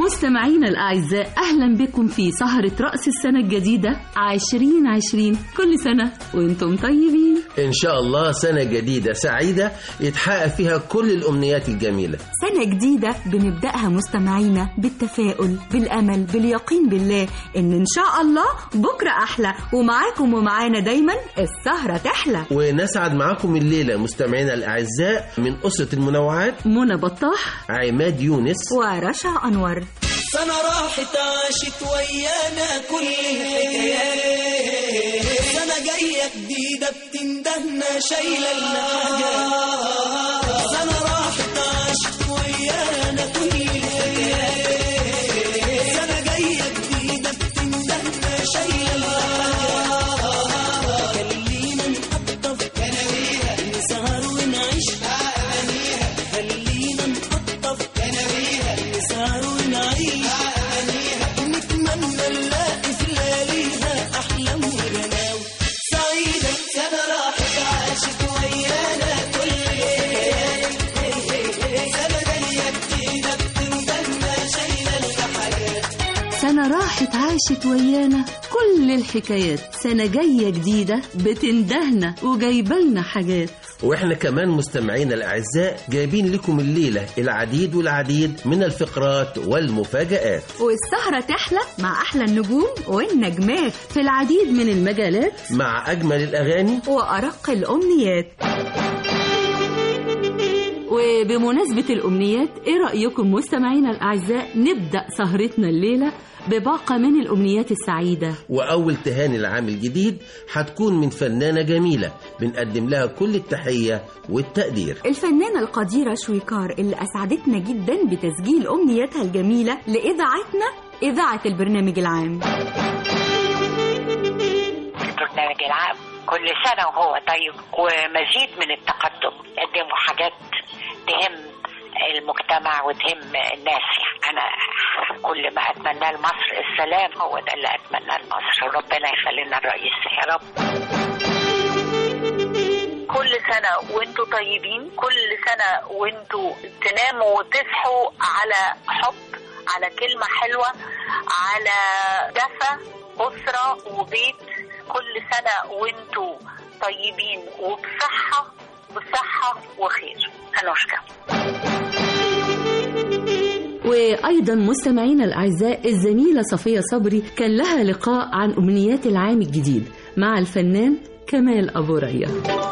مستمعينا الأعزاء، أهلا بكم في سهرة رأس السنة الجديدة 2020. كل سنة وانتم طيبين. إن شاء الله سنة جديدة سعيدة يتحقق فيها كل الأمنيات الجميلة. سنة جديدة بنبدأها مستمعينا بالتفاؤل، بالأمل، باليقين بالله إن شاء الله بكرة أحلى، ومعاكم ومعانا دايما السهرة تحلى. ونسعد معاكم الليلة مستمعينا الأعزاء من أسرة المنوعات منى بطاح، عماد يونس، ورشا أنور. سنة راحت عاشت ويانا كل الحكايات، سنة جاية جديدة بتندهنا شايلة الحاجات. سنة راحت عاشت ويانا كل الحكايات، سنة جاية جديدة بتندهنا شايلة الحاجات. خلينا نقطف كناويها نسهر ونعيش أغانيها، خلينا نقطف كناويها نسهر ونعيش أغانيها، ونتمنى نلاقي في لياليها أحلام وغناوي سعيدة. سنة راحت عاشت ويانا كل الحكايات، سنة جاية جديدة بتندهنا شايلة الحاجات. سنة راحت عاشت ويانا كل الحكايات، سنة جاية جديدة بتندهنا وجايبلنا حاجات. وإحنا كمان مستمعينا الأعزاء جايبين لكم الليلة العديد والعديد من الفقرات والمفاجآت، والسهرة تحلى مع أحلى النجوم والنجمات في العديد من المجالات مع أجمل الأغاني وأرق الأمنيات. وبمناسبة الأمنيات، إيه رأيكم مستمعينا الأعزاء نبدأ سهرتنا الليلة بباقة من الأمنيات السعيدة؟ وأول تهاني العام الجديد هتكون من فنانة جميلة بنقدم لها كل التحية والتقدير، الفنانة القديرة شويكار، اللي أسعدتنا جدا بتسجيل أمنياتها الجميلة لإذاعتنا، إذاعة البرنامج العام. البرنامج العام كل سنة وهو طيب ومزيد من التقدم، يقدموا حاجات تهم المجتمع وتهم الناس. أنا كل ما أتمنى لمصر السلام، هو ده اللي أتمنى لمصر، وربنا يخلينا الرئيس يا رب. كل سنة وانتوا طيبين، كل سنة وانتوا تناموا وتصحوا على حب، على كلمة حلوة، على دفى أسرة وبيت. كل سنة وانتوا طيبين وبصحة وخير. هنشكر. وأيضا مستمعينا الأعزاء، الزميلة صفية صبري كان لها لقاء عن أمنيات العام الجديد مع الفنان كمال أبو ريا.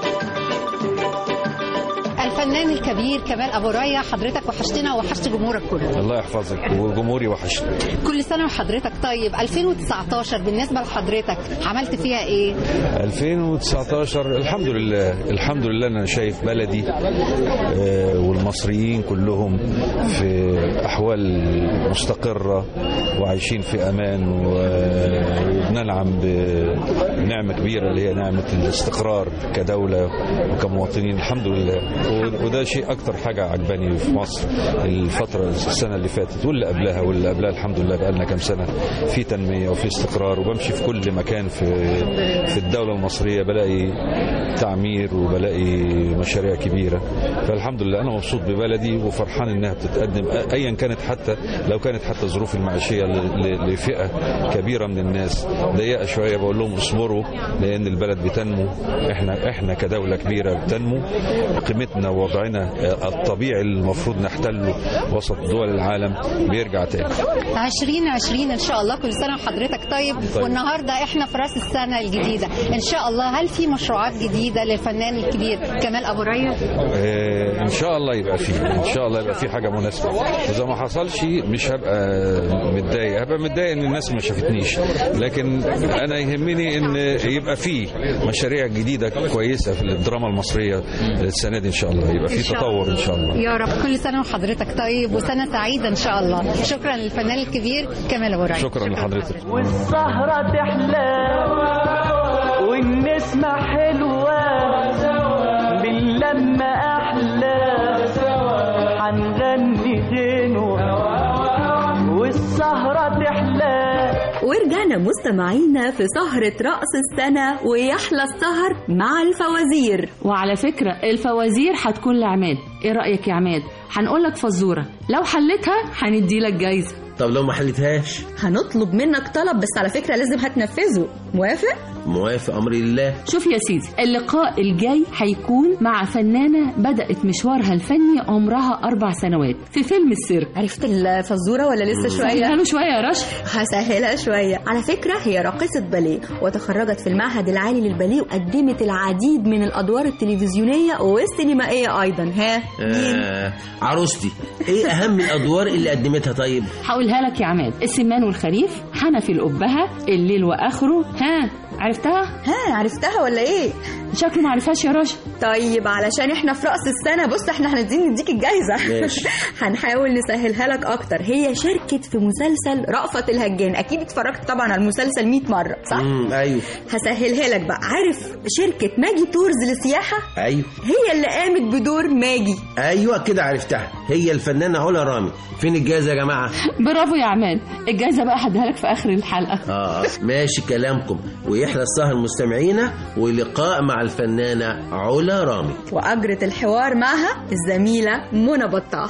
الفنان الكبير كمال أبو ريا، حضرتك وحشتنا ووحشت جمهورك كله. الله يحفظك، وجمهوري وحشتنا. كل سنة وحضرتك طيب. 2019 بالنسبة لحضرتك عملت فيها ايه؟ 2019 الحمد لله أنا شايف بلدي والمصريين كلهم في أحوال مستقرة وعايشين في أمان، وننعم بنعمة كبيرة اللي هي نعمة الاستقرار كدولة وكمواطنين. الحمد لله، وده شيء أكتر حاجة عجباني في مصر السنة اللي فاتت واللي قبلها الحمد لله. بقالنا كام سنة في تنمية وفي استقرار، وبمشي في كل مكان في الدولة المصرية بلاقي تعمير وبلاقي مشاريع كبيرة. فالحمد لله أنا مبسوط ببلدي وفرحان إنها بتتقدم، أيا كانت، حتى لو كانت الظروف المعيشية لفئة كبيرة من الناس ضيقة شوية، بقول لهم اصبروا لأن البلد بتنمو. احنا كدولة كبيرة بتنمو، قيمتنا ووضعنا الطبيعي المفروض نحتله وسط دول العالم بيرجع تاني. 2020 ان شاء الله. كل سنه وحضرتك طيب. والنهارده احنا في راس السنه الجديده ان شاء الله. هل في مشروعات جديده للفنان الكبير كمال ابو ريا؟ ان شاء الله يبقى في حاجه مناسبه، واذا ما حصلش مش هبقى متضايق، هبقى متضايق ان الناس ما شافتنيش، لكن انا يهمني ان يبقى في مشاريع جديده كويسه في الدراما المصريه السنه دي ان شاء الله، يبقى في تطور ان شاء الله يا رب. كل سنه وحضرتك طيب وسنه سعيده ان شاء الله. شكرا للفنان الكبير كمال ابو ريا. شكرا لحضرتك. والسهره تحلى والنسمه حلوه باللمه احلى، هنغني غنوه والسهره تحلى. ورجعنا مستمعينا في سهرة رأس السنة، ويحلى السهر مع الفوازير. وعلى فكرة الفوازير هتكون لعماد. ايه رأيك يا عماد؟ هنقولك فزورة، لو حلتها هنديلك جايزة. طب لو ما حلتهاش؟ هنطلب منك طلب، بس على فكرة لازم هتنفذه. موافق؟ موافق، أمر لله. شوف يا سيدي، اللقاء الجاي هيكون مع فنانة بدأت مشوارها الفني عمرها 4 سنوات في فيلم السيرك. عرفت الفزورة ولا لسه شوية؟ سهلها له شوية يا رشا. هسهلها شوية. على فكرة هي راقصة باليه، وتخرجت في المعهد العالي للباليه، وقدمت العديد من الأدوار التلفزيونية والسينمائية أيضا. عروستي، إيه أهم الأدوار اللي قدمتها؟ طيب هقولها لك يا عماد. السمان والخريف، حنفي الأبهة، الليل وآخره. عرفتها؟ عرفتها ولا ايه؟ شكله ما عرفهاش يا رشا. طيب علشان احنا في رأس السنة، بص احنا هندين نديك الجايزة. ماشي. هنحاول نسهلها لك اكتر. هي شاركت في مسلسل رأفت الهجان، اكيد اتفرجت طبعا على المسلسل 100 مرة صح؟ ايوه. هسهلها لك بقى. عارف شركة ماجي تورز للسياحة؟ ايوه، هي اللي قامت بدور ماجي. ايوه كده عرفتها، هي الفنانة علا رامي. فين الجايزة يا جماعة؟ برافو يا عماد، الجايزة بقى هديها لك في اخر الحلقة. ماشي كلامكم، ويحلى السهر مستمعينا، ولقاء مع الفنانة علا رامي. وأجرت الحوار معها الزميلة منى بطاح.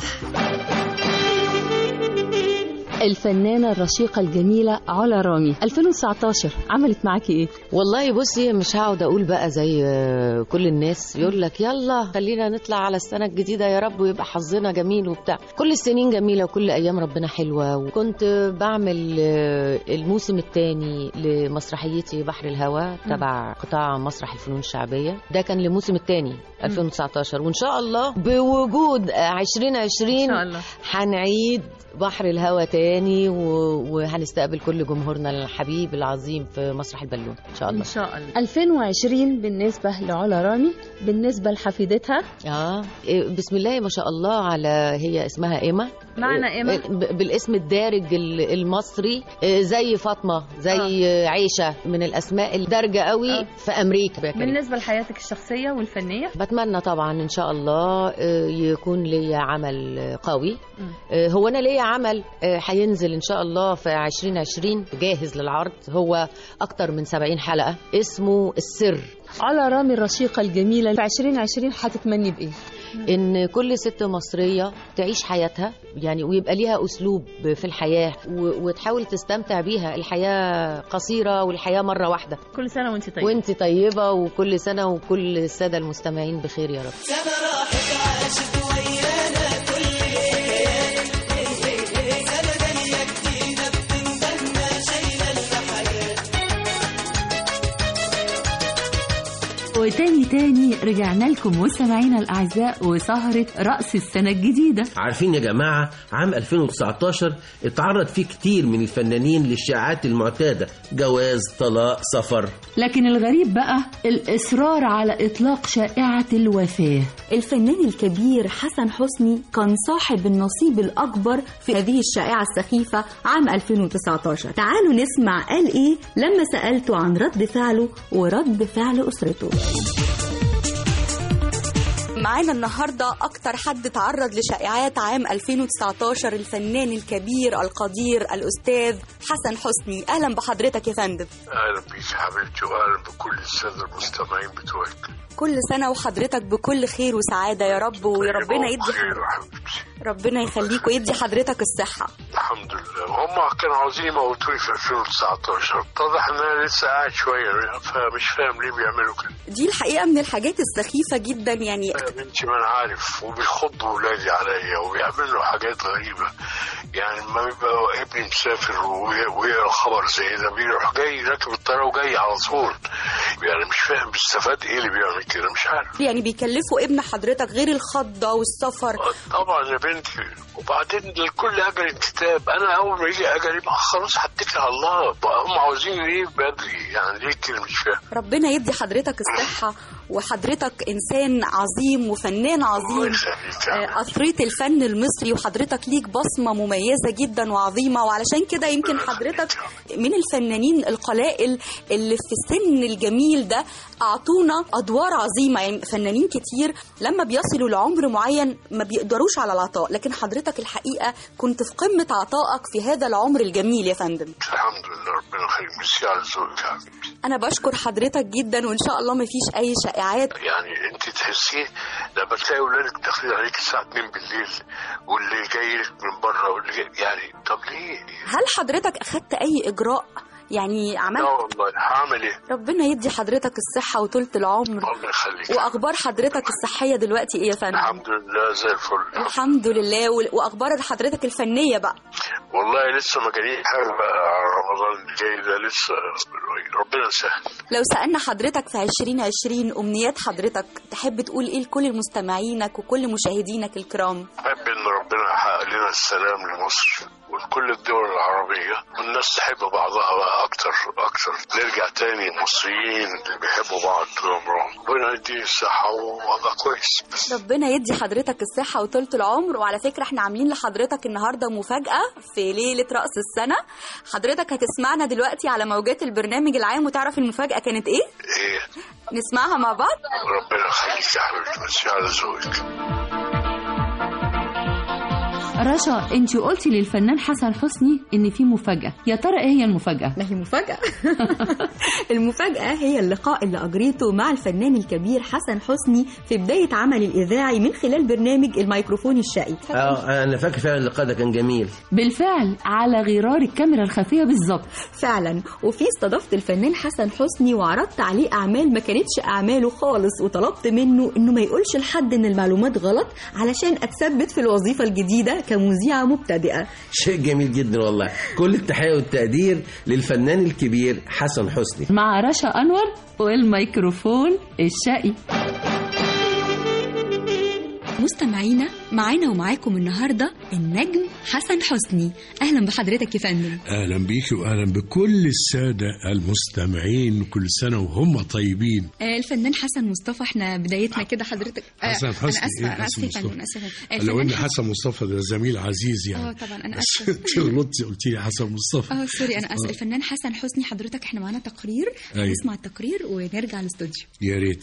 الفنانة الرشيقة الجميلة علا رامي، 2019 عملت معاكي ايه؟ والله بصي، مش هقعد اقول بقى زي كل الناس يقول لك يلا خلينا نطلع على السنة الجديدة يا رب ويبقى حظنا جميل وبتاع. كل السنين جميلة وكل ايام ربنا حلوة. وكنت بعمل الموسم الثاني لمسرحيتي بحر الهوى تبع قطاع مسرح الفنون الشعبية. ده كان الموسم الثاني 2019، وان شاء الله بوجود 2020 إن شاء الله هنعيد بحر الهوى تاني وهنستقبل كل جمهورنا الحبيب العظيم في مسرح البالون ان شاء الله. ان شاء الله. 2020 بالنسبه لعلا رامي، بالنسبه لحفيدتها بسم الله ما شاء الله على، هي اسمها ايما. معنى ايما بالاسم الدارج المصري، زي فاطمه، زي عيشه، من الاسماء الدارجه قوي في امريكا. بالنسبه لحياتك الشخصيه والفنيه، بتمنى طبعا ان شاء الله يكون لي عمل قوي. هو انا ليا عمل هينزل ان شاء الله في 2020 جاهز للعرض، هو اكتر من 70 حلقة، اسمه السر. علا رامي الرشيقة الجميلة، في 2020 هتتمني بايه؟ ان كل ست مصرية تعيش حياتها يعني، ويبقى ليها اسلوب في الحياة وتحاول تستمتع بيها. الحياة قصيرة والحياة مرة واحدة. كل سنة وانت طيبة. وانت طيبة، وكل سنة وكل السادة المستمعين بخير يا رب. سنة راحت عاشت ويانا كل ليالي، سنة جاية جديدة بتندمنا شايلة الحياة. وتاني رجعنا لكم مستمعينا الأعزاء وسهرة رأس السنة الجديدة. عارفين يا جماعة، عام 2019 اتعرض فيه كتير من الفنانين للشائعات المعتادة، جواز، طلاق، سفر. لكن الغريب بقى الإصرار على إطلاق شائعة الوفاة. الفنان الكبير حسن حسني كان صاحب النصيب الأكبر في هذه الشائعة السخيفة عام 2019. تعالوا نسمع قال إيه لما سألته عن رد فعله ورد فعل أسرته. معانا النهاردة أكتر حد تعرض لشائعات عام 2019، الفنان الكبير القدير الأستاذ حسن حسني. أهلا بحضرتك يا فندم. أهلا بيك حبيبتي، وأهلا بكل السادة المستمعين بتوعك. كل سنة وحضرتك بكل خير وسعادة يا رب، وربنا يدي ربنا يخليك ويدي حضرتك الصحة. الحمد لله. هم كانوا عاوزين يموتوني في 2019، اتضح ان انا لسه قاعد شويه، فمش فاهم ليه بيعملوا كده. دي الحقيقة من الحاجات السخيفة جدا يعني. يا بنتي ما انا عارف، وبيخضوا ولادي عليا وبيعملوا حاجات غريبة. يعني ما بيبقى ابني مسافر ويقرا خبر زي ده بيروح جاي راكب الطيارة وجاي على طول. يعني مش فاهم بيستفاد ايه اللي بيعمل كده، مش عارف. يعني بيكلفوا ابن حضرتك غير الخضة والسفر. طبعا يا بنتي، وبعدين لكل اجل كتاب. انا اول ما يجي اجلي خلاص هتكل على الله. هم عاوزين ايه بدري؟ يعني ليه كده مش فاهم. ربنا يدي حضرتك الصحة، وحضرتك إنسان عظيم وفنان عظيم، أثريت الفن المصري، وحضرتك ليك بصمة مميزة جدا وعظيمة. وعلشان كده يمكن حضرتك من الفنانين القلائل اللي في السن الجميل ده أعطونا أدوار عظيمة. يعني فنانين كتير لما بيصلوا لعمر معين ما بيقدروش على العطاء، لكن حضرتك الحقيقة كنت في قمة عطائك في هذا العمر الجميل يا فندم. الحمد لله، ربنا يخليك. ميرسي على ذوقك يا حبيبتي. أنا بشكر حضرتك جدا، وإن شاء الله ما فيش أي شائعة شائعات. يعني انت تحسيه لما تلاقي اولادك داخلين عليك الساعه 2 بالليل واللي جاي لك من بره واللي جاي، يعني طب ليه؟ هل حضرتك اخدت اي اجراء؟ يعني عملت؟ لا والله هعمل ايه؟ ربنا يدي حضرتك الصحة وطولة العمر. الله يخليك. واخبار حضرتك الصحية دلوقتي ايه يا فندم؟ الحمد لله زي الفل. الحمد لله. واخبار حضرتك الفنية بقى؟ والله لسه ما جاليش حاجة بقى، رمضان الجاي ده لسه ربنا يسهل. لو سألنا حضرتك في 2020 أمنيات حضرتك تحب تقول إيه لكل مستمعينك وكل مشاهدينك الكرام؟ أحب إن ربنا يحقق لنا السلام لمصر ولكل الدول العربية، والناس تحب بعضها بقى أكتر. نرجع تاني مصريين اللي بيحبوا بعض طول عمرهم. ربنا يديني الصحة وأبقى كويس. ربنا يدي حضرتك الصحة وطولة العمر. وعلى فكرة احنا عاملين لحضرتك النهاردة مفاجأة في ليلة رأس السنة. حضرتك هتسمعنا دلوقتي على موجات البرنامج العام وتعرف المفاجأة كانت إيه؟ نسمعها مع بعض؟ ربنا يخليك يا حبيبتي، ميرسي على ذوقك. رشا، انت قلتي للفنان حسن حسني ان في مفاجأة، يا ترى ايه هي المفاجأة؟ ما هي مفاجأة. المفاجأة هي اللقاء اللي أجريته مع الفنان الكبير حسن حسني في بداية عمل الإذاعي من خلال برنامج الميكروفون الشقي. انا فاكر فعلا اللقاء ده كان جميل بالفعل، على غرار الكاميرا الخفية بالظبط. فعلا. وفي استضافت الفنان حسن حسني وعرضت عليه أعمال ما كانتش أعماله خالص، وطلبت منه إنه ما يقولش لحد إن المعلومات غلط علشان أتثبت في الوظيفة الجديدة كمذيعة مبتدئة. شيء جميل جدا والله. كل التحية والتقدير للفنان الكبير حسن حسني. مع رشا أنور والميكروفون الشقي. مستمعينا، معانا ومعاكم النهاردة النجم حسن حسني. أهلا بحضرتك يا فندم. أهلا بيكي وأهلا بكل السادة المستمعين، كل سنة وهم طيبين. الفنان حسن مصطفى، احنا بدايتنا كده حضرتك. حسن حسني. أنا أسفة. لو إن حسن مصطفى ده زميل عزيز يعني. طبعا أنا أسفة. غلطتي قلتي لي حسن مصطفى. سوري أنا أسفة. الفنان حسن حسني حضرتك، احنا معانا تقرير. نسمع التقرير ونرجع الاستوديو. يا ريت.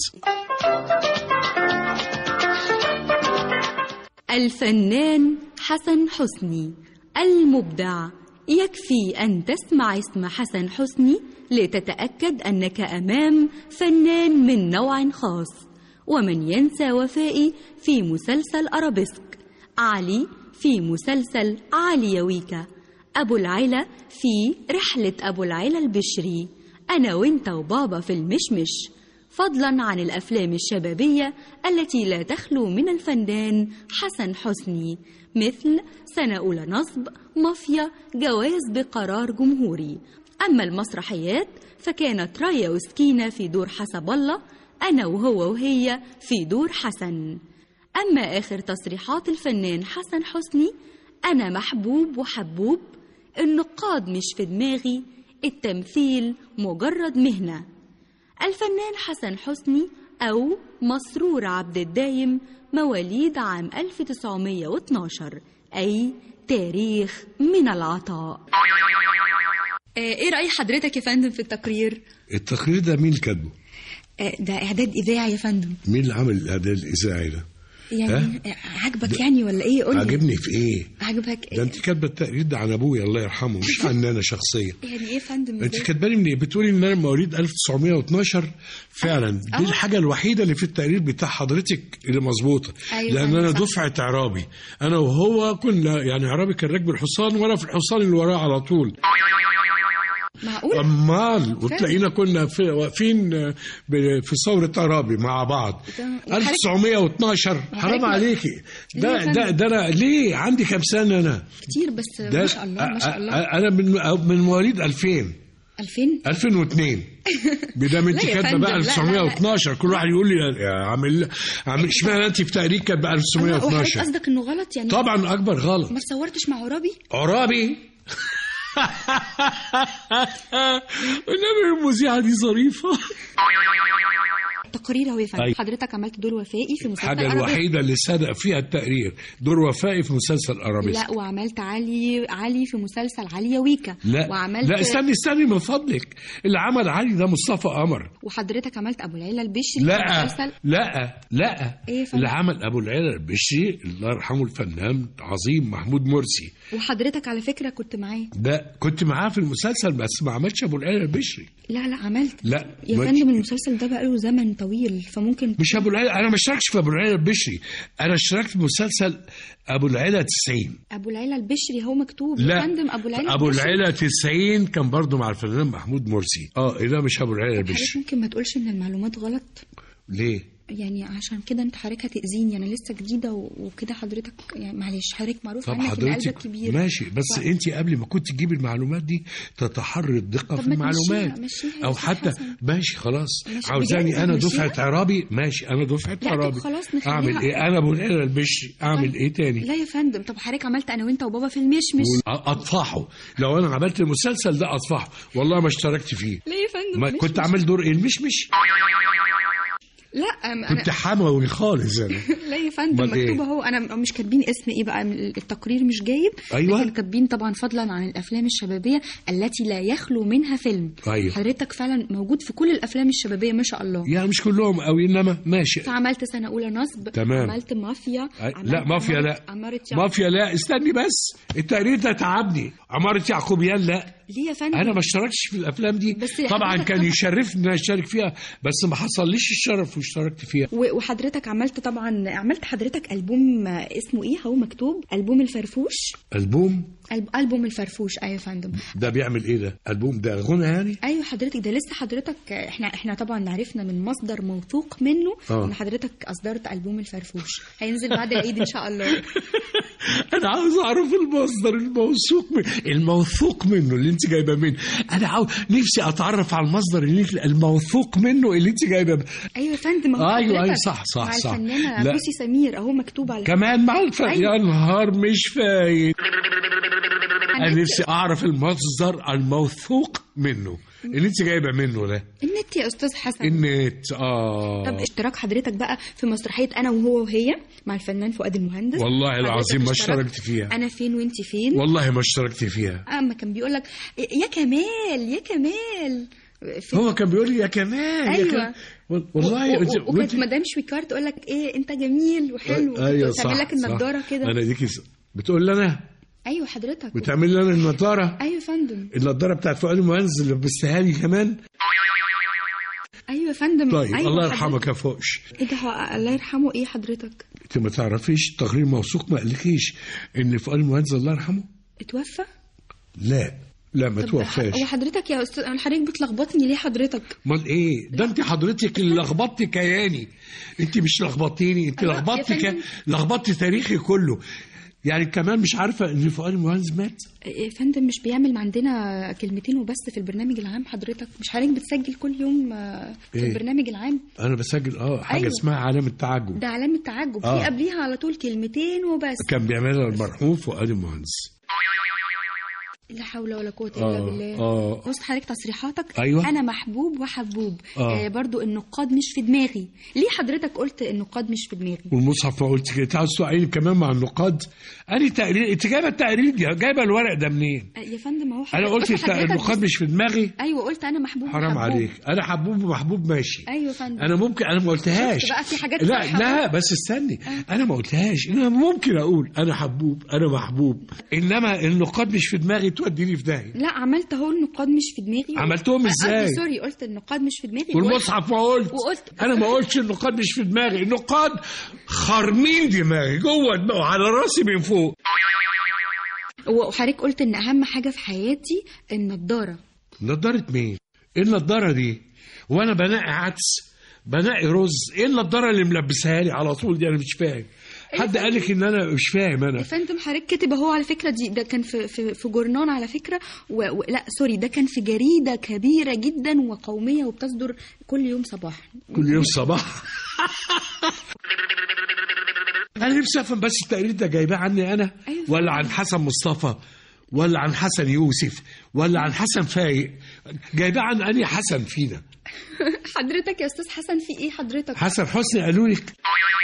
الفنان حسن حسني المبدع. يكفي أن تسمع اسم حسن حسني لتتأكد أنك أمام فنان من نوع خاص. ومن ينسى وفائي في مسلسل أرابيسك، علي في مسلسل علي يويكا، أبو العلا في رحلة أبو العلا البشري، أنا وإنت وبابا في المشمش، فضلا عن الأفلام الشبابية التي لا تخلو من الفنان حسن حسني، مثل سنة أولى نصب، مافيا، جواز بقرار جمهوري. أما المسرحيات فكانت رايا وسكينة في دور حسب الله، أنا وهو وهي في دور حسن. أما آخر تصريحات الفنان حسن حسني، أنا محبوب وحبوب، النقاد مش في دماغي، التمثيل مجرد مهنة. الفنان حسن حسني أو مسرور عبد الدايم مواليد عام 1912، أي تاريخ من العطاء. إيه رأي حضرتك يا فندم في التقرير؟ التقرير ده مين كاتبه؟ ده إعداد إذاعي يا فندم. مين اللي عمل الإعداد الإذاعي ده؟ يعني عجبك يعني ولا إيه؟ قولي. عجبني في إيه؟ عجبك إيه؟ ده أنت كاتبة التقرير ده عن أبويا الله يرحمه، مش عن أنا شخصيا. يعني إيه يا فندم؟ أنت كاتبالي من إيه؟ بتقولي إن أنا مواليد 1912 فعلا. دي الحاجة الوحيدة اللي في التقرير بتاع حضرتك اللي مظبوطة. أيوة، لأن أنا دفعة عرابي، أنا وهو كنا يعني عرابي كان راكب الحصان وأنا في الحصان اللي وراه على طول. معقول؟ أمال وتلاقينا كنا واقفين في ثورة عرابي مع بعض 1912. حرام عليكي. ده أنا ليه عندي كام سنة أنا؟ كتير بس ما شاء الله ما شاء الله. أنا من مواليد 2002. بدام انت كاتبه بقى 1912. كل واحد يقول لي يا عامل اشمعنى انت في تقرير كاتبه 1912؟ قصدك انه غلط يعني؟ طبعا اكبر غلط. ما صورتش مع عرابي؟ انما المذيعه دي ظريفه. تقرير اهو يا فندم. حضرتك عملت دور وفائي في مسلسل الحاجه الوحيده اللي صدق فيها التقرير دور وفائي في مسلسل أرابيسك. لا، وعملت علي في مسلسل علي يويكا. لا استني من فضلك. اللي عمل علي ده مصطفى قمر. وحضرتك عملت ابو العلا البشري. لا إيه اللي عمل ابو العلا البشري الله يرحمه الفنان عظيم محمود مرسي. وحضرتك على فكره كنت معاه. ده كنت معاه في المسلسل بس ما عملش ابو العلا البشري. لا عملت. لا يا فندم المسلسل ده بقاله زمن طويل فممكن مش ابو العلا. انا ما اشتركتش في ابو العلا البشري، انا اشتركت في مسلسل ابو العلا 90. ابو العلا البشري هو مكتوب لا. يا فندم ابو العلا 90 كان برضو مع الفنان محمود مرسي. لا مش ابو العلا البشري. ممكن ما تقولش ان المعلومات غلط؟ ليه؟ يعني عشان كده انت حضرتك هتأذيني، انا لسه جديده وكده حضرتك يعني معلش حضرتك معروف عنك ان قلبك كبير. ماشي بس انت قبل ما كنت تجيبي المعلومات دي تتحري الدقه في المعلومات مشيها او حتى حسن. ماشي خلاص عاوزاني انا دفعه عربي، ماشي انا دفعه عربي اعمل ايه؟ انا ابو العلا البشري اعمل ايه تاني؟ لا يا فندم طب حضرتك عملت انا وانت وبابا في المشمش اطفحه. لو انا عملت المسلسل ده اطفحه والله ما اشتركت فيه. ليه يا فندم؟ ما كنت عامل دور ايه المشمش؟ لا كنت حموي خالص انا. لا يا فندم مكتوب اهو، انا مش كاتبين اسم ايه بقى، التقرير مش جايب. ايوه لكن كاتبين طبعا فضلا عن الافلام الشبابيه التي لا يخلو منها فيلم. أيوة. حضرتك فعلا موجود في كل الافلام الشبابيه ما شاء الله. يعني مش كلهم قوي انما ماشي. فعملت سنه اولى نصب، تمام. عملت مافيا. لا مافيا لا مافيا لا استني بس التقرير ده تعبني. عمارة يعقوبيان لا. ليه يا فندم؟ انا ما اشتركتش في الافلام دي طبعا كان يشرفني ان اشترك فيها بس ما حصليش الشرف واشتركت فيها. وحضرتك عملت حضرتك البوم اسمه ايه هو مكتوب البوم الفرفوش. البوم الفرفوش. ايوه يا فندم. ده بيعمل ايه ده؟ البوم ده غنى يعني؟ ايوه حضرتك ده لسه حضرتك احنا طبعا عرفنا من مصدر موثوق منه ان حضرتك اصدرت البوم الفرفوش هينزل بعد العيد ان شاء الله. انا عاوز اعرف المصدر الموثوق منه اللي انت جايبه منه. انا نفسي اتعرف على المصدر الموثوق منه اللي انت جايبه منه. ايوه يا فندم. ايوه صح مع الفنانه بوسي سمير اهو مكتوب على كمان مع أيوة. يا نهار مش فايت. انا نفسي اعرف المصدر الموثوق منه اللي انت جايبه منه ده. النت يا استاذ حسن. النت. طب اشتراك حضرتك بقى في مسرحيه انا وهو وهي مع الفنان فؤاد المهندس. والله العظيم ما اشتركت فيها. انا فين وانت فين. والله ما اشتركت فيها. اما كان بيقول لك يا كمال هو كان بيقول لي يا كمال. ايوه والله وكانت مدام شويكار تقول لك ايه انت جميل وحلو. ايوه تعمل لك النضاره كده. انا ديكي بتقول لي انا. ايوه حضرتك بتعمل لي انا النضاره. ايوه يا فندم. النضاره بتاعت فؤاد المهندس اللي لبستها لي كمان. ايوه يا فندم. طيب أيوة الله يرحمك يا فوقش. ايه ده الله يرحمه ايه حضرتك؟ انت ما تعرفيش تقرير موثوق ما قالكيش ان فؤاد المهندس الله يرحمه اتوفى؟ لا ما توفاش. هو حضرتك يا استاذ حضرتك بتلخبطني ليه حضرتك؟ امال ايه ده؟ انت حضرتك اللي لخبطتي كياني. انت مش لخبطتيني، انت لخبطتي تاريخي كله. يعني كمان مش عارفه ان فؤاد المهندس مات. يا فندم مش بيعمل عندنا كلمتين وبس في البرنامج العام حضرتك؟ مش حضرتك بتسجل كل يوم في البرنامج العام؟ انا بسجل حاجه أيوة. اسمها علامه تعجب. ده علامه تعجب في قبليها على طول كلمتين وبس. كان بيعملها المرحوم فؤاد المهندس. لا حول ولا قوة إلا بالله. بص حضرتك تصريحاتك. أيوة. أنا محبوب وحبوب. برضو النقاد مش في دماغي. ليه حضرتك قلت النقاد مش في دماغي؟ والمصحف ما قلت كده. تعال توعيني كمان مع النقاد. أنا تقرير أنت جايبة التقرير دي جايبة الورق ده منين؟ يا فندم أهو. أنا قلت النقاد مش في دماغي. أيوة قلت أنا محبوب حرام وحبوب. عليك. أنا حبوب ومحبوب ماشي. أيوة يا فندم. أنا ممكن أنا ما قلتهاش. بقى في حاجات لا بس استني. أنا ما قلتهاش. أنا ممكن أقول أنا حبوب أنا محبوب إنما النقاد مش في دماغي توديني في داهية. لا عملت اهو النقاد مش في دماغي. عملتهم ازاي؟ سوري قلت النقاد مش في دماغي. والمصحف ما قلت. انا ما قلتش النقاد مش في دماغي. النقاد خارمين دماغي جوه دماغي على راسي من فوق. وحضرتك قلت ان اهم حاجه في حياتي النضاره. نضاره مين؟ ايه النضاره دي؟ وانا بنقي عدس بنقي رز؟ ايه النضاره اللي ملبسها لي على طول دي؟ انا مش فاهم. حد قالك ان انا مش فاهم؟ انا يا فندم حضرتك كاتب اهو على فكره ده كان في جورنان على فكره لا سوري ده كان في جريده كبيره جدا وقوميه وبتصدر كل يوم صباح. انا نفسي افهم بس التقرير ده جايباه عني انا ولا عن حسن مصطفى ولا عن حسن يوسف ولا عن حسن فايق؟ جايباه عن انهي حسن فينا؟ حضرتك يا استاذ حسن في ايه حضرتك؟ حسن حسني قالوا لك.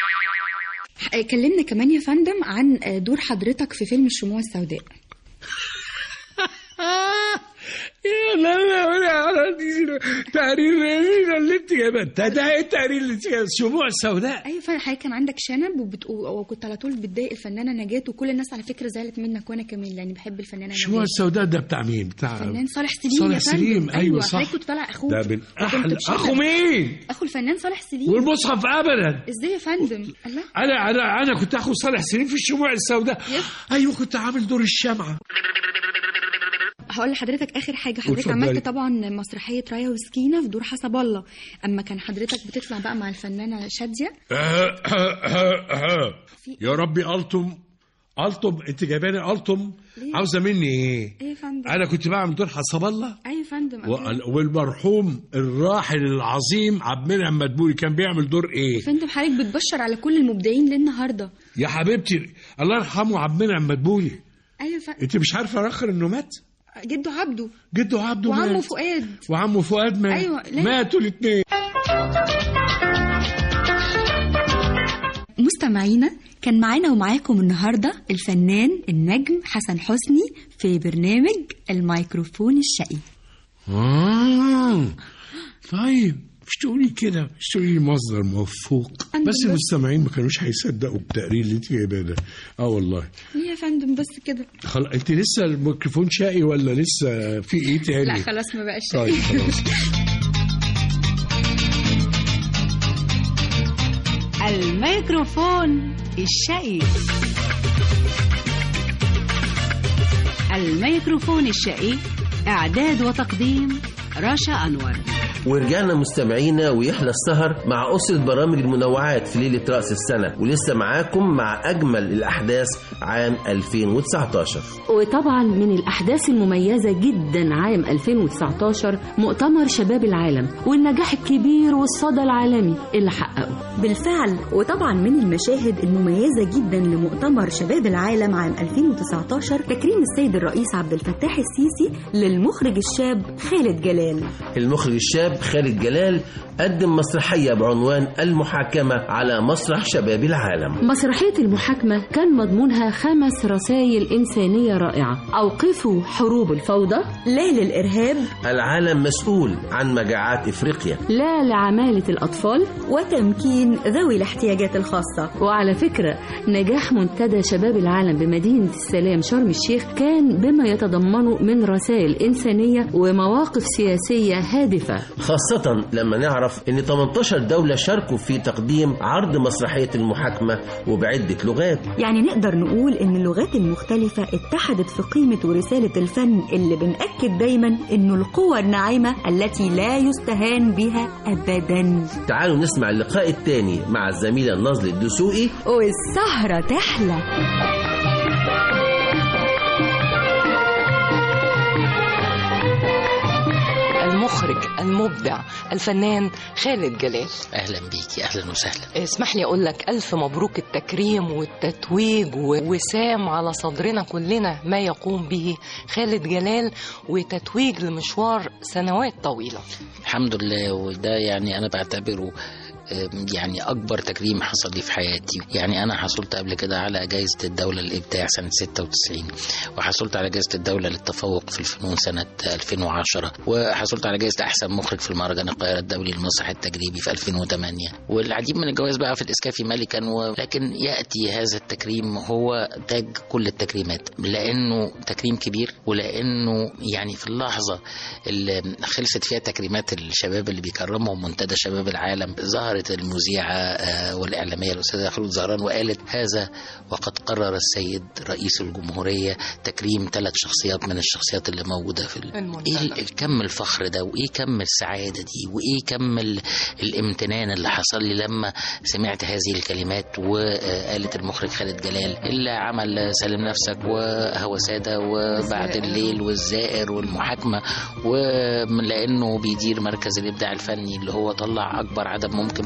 كلمنا كمان يا فندم عن دور حضرتك في فيلم الشموع السوداء. يا لا تقرير اللي انت جايبها ده ايه التقرير اللي انت جايبها؟ الشموع السوداء. ايوه فعلا حضرتك كان عندك شنب وكنت على طول بتضايق الفنانه نجاة، وكل الناس على فكره زعلت منك وانا كمان لاني بحب الفنانه نجاة. الشموع السوداء ده بتاع مين؟ بتاع الفنان صالح سليم. صالح سليم ايوه صح. حضرتك كنت طالع اخوه. ده من احلى اخو مين؟ اخو الفنان صالح سليم. والمصحف ابدا. ازاي يا فندم؟ الله انا كنت اخو صالح سليم في الشموع السوداء. ايوه كنت عامل دور الشمعه. هقول لحضرتك اخر حاجه، حضرتك عملت طبعا مسرحيه رايا وسكينه في دور حسب الله، اما كان حضرتك بتطلع بقى مع الفنانه شاديه. يا ربي الطم انت جايباني الطم. عاوزه مني ايه يا فندم؟ انا كنت بعمل دور حسب الله. ايوه يا فندم. والمرحوم الراحل العظيم عبد المنعم مدبولي كان بيعمل دور ايه يا فندم؟ حضرتك بتبشر على كل المبدعين للنهارده يا حبيبتي. الله يرحمه عبد المنعم مدبولي. ايوه يا فندم. انت مش عارفه رخر انه مات؟ جده عبده وعمه فؤاد مات. أيوة. ماتوا الاثنين. مستمعينا، كان معانا ومعاكم النهارده الفنان النجم حسن حسني في برنامج الميكروفون الشقي. طيب مش تقولي كده، مش تقولي مصدر موثوق، بس المستمعين ما كانوش هيصدقوا التقرير اللي انت جايباه ده. والله ليه يا فندم بس كده؟ خلاص انت لسه الميكروفون شقي ولا لسه في ايه تاني؟ لا خلاص ما بقاش شقي. طيب خلاص. الميكروفون الشقي. الميكروفون الشقي، إعداد وتقديم رشا أنور. ورجعنا مستمعينا ويحلى السهر مع أسرة برامج المنوعات في ليلة رأس السنة، ولسه معاكم مع أجمل الأحداث عام 2019. وطبعا من الأحداث المميزة جدا عام 2019 مؤتمر شباب العالم والنجاح الكبير والصدى العالمي اللي حققه. بالفعل، وطبعا من المشاهد المميزة جدا لمؤتمر شباب العالم عام 2019 تكريم السيد الرئيس عبد الفتاح السيسي للمخرج الشاب خالد جلال. المخرج الشاب خالد جلال قدم مسرحية بعنوان المحاكمة على مسرح شباب العالم. مسرحية المحاكمة كان مضمونها 5 رسائل إنسانية رائعة: أوقفوا حروب الفوضى، لا للإرهاب، العالم مسؤول عن مجاعات إفريقيا، لا لعمالة الأطفال، وتمكين ذوي الاحتياجات الخاصة. وعلى فكرة نجاح منتدى شباب العالم بمدينة السلام شرم الشيخ كان بما يتضمنه من رسائل إنسانية ومواقف سياسية هادفة، خاصة لما نعرف إن 18 دولة شاركوا في تقديم عرض مسرحية المحاكمة وبعدة لغات. يعني نقدر نقول إن اللغات المختلفة اتحدت في قيمة ورسالة الفن اللي بنأكد دايما إنه القوة الناعمة التي لا يستهان بها أبدا. تعالوا نسمع اللقاء الثاني مع الزميلة نازلة الدسوقي والسهرة تحلى. المخرج المبدع الفنان خالد جلال، اهلا بيكي. اهلا وسهلا. اسمح لي اقول لك الف مبروك التكريم والتتويج ووسام على صدرنا كلنا ما يقوم به خالد جلال، وتتويج لمشوار سنوات طويله. الحمد لله، وده يعني انا بعتبره يعني أكبر تكريم حصل لي في حياتي. يعني أنا حصلت قبل كده على جائزة الدولة للإبداع سنة 96، وحصلت على جائزة الدولة للتفوق في الفنون سنة 2010، وحصلت على جائزة أحسن مخرج في المهرجان القاهرة الدولي للمسرح التجريبي في 2008، والعديد من الجوائز بقى في الإسكافي ملكا. ولكن يأتي هذا التكريم هو تاج كل التكريمات، لأنه تكريم كبير، ولأنه يعني في اللحظة اللي خلصت فيها تكريمات الشباب اللي بيكرمهم منتدى شباب العالم، ظهر المذيعة والإعلامية الأستاذة خلود زهران وقالت: هذا وقد قرر السيد رئيس الجمهورية تكريم 3 شخصيات من الشخصيات اللي موجودة في إيه كم الفخر ده، وإيه كم السعادة دي، وإيه كم الامتنان اللي حصل لي لما سمعت هذه الكلمات. وقالت المخرج خالد جلال اللي عمل سلم نفسك وهوى سادة وبعد الليل والزائر والمحاكمة، ولأنه بيدير مركز الإبداع الفني اللي هو طلع أكبر عدد ممكن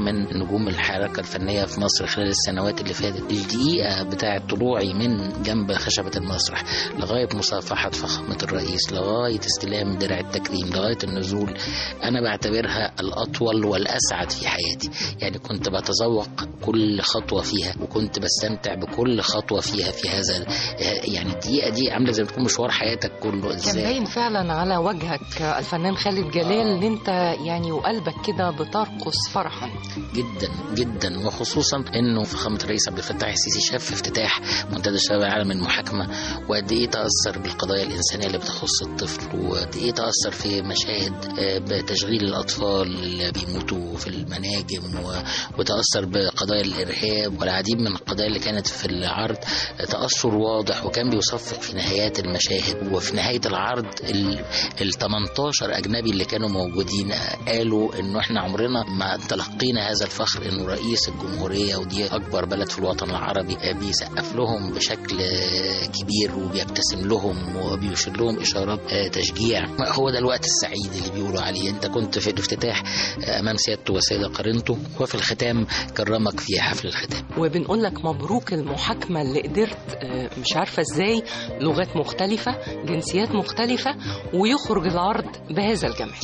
من نجوم الحركة الفنية في مصر خلال السنوات اللي فاتت. الدقيقة بتاعة طلوعي من جنب خشبة المسرح لغاية مصافحة فخامة الرئيس، لغاية استلام درع التكريم، لغاية النزول، أنا بعتبرها الأطول والأسعد في حياتي. يعني كنت بتذوق كل خطوة فيها، وكنت بستمتع بكل خطوة فيها في هذا. يعني الدقيقة دي عاملة زي ما تكون مشوار حياتك كله. كان باين فعلا على وجهك الفنان خالد جلال ان انت يعني وقلبك كده بترقص فرحا جدا جدا، وخصوصا انه فخامة الرئيس عبد الفتاح السيسي شاف في افتتاح منتدى شباب العالم المحاكمة وقد ايه تأثر بالقضايا الإنسانية اللي بتخص الطفل، وقد ايه تأثر في مشاهد بتشغيل الأطفال اللي بيموتوا في المناجم، وتأثر بقضايا الإرهاب والعديد من القضايا اللي كانت في العرض. تأثر واضح، وكان بيصفق في نهايات المشاهد. وفي نهاية العرض ال 18 أجنبي اللي كانوا موجودين قالوا إنه إحنا عمرنا ما تلقينا هذا الفخر إنه رئيس الجمهورية ودي أكبر بلد في الوطن العربي بيسقف لهم بشكل كبير وبيبتسم لهم وبيشير لهم إشارات تشجيع. هو ده الوقت السعيد اللي بيقولوا عليه. أنت كنت في الافتتاح أمام سيادته وسيدة قرينته، وفي الختام كرمك في حفل الختام. وبنقول لك مبروك المحاكمة اللي قدرت مش عارفة إزاي لغات مختلفة، جنسيات مختلفة، ويخرج العرض بهذا الجمال.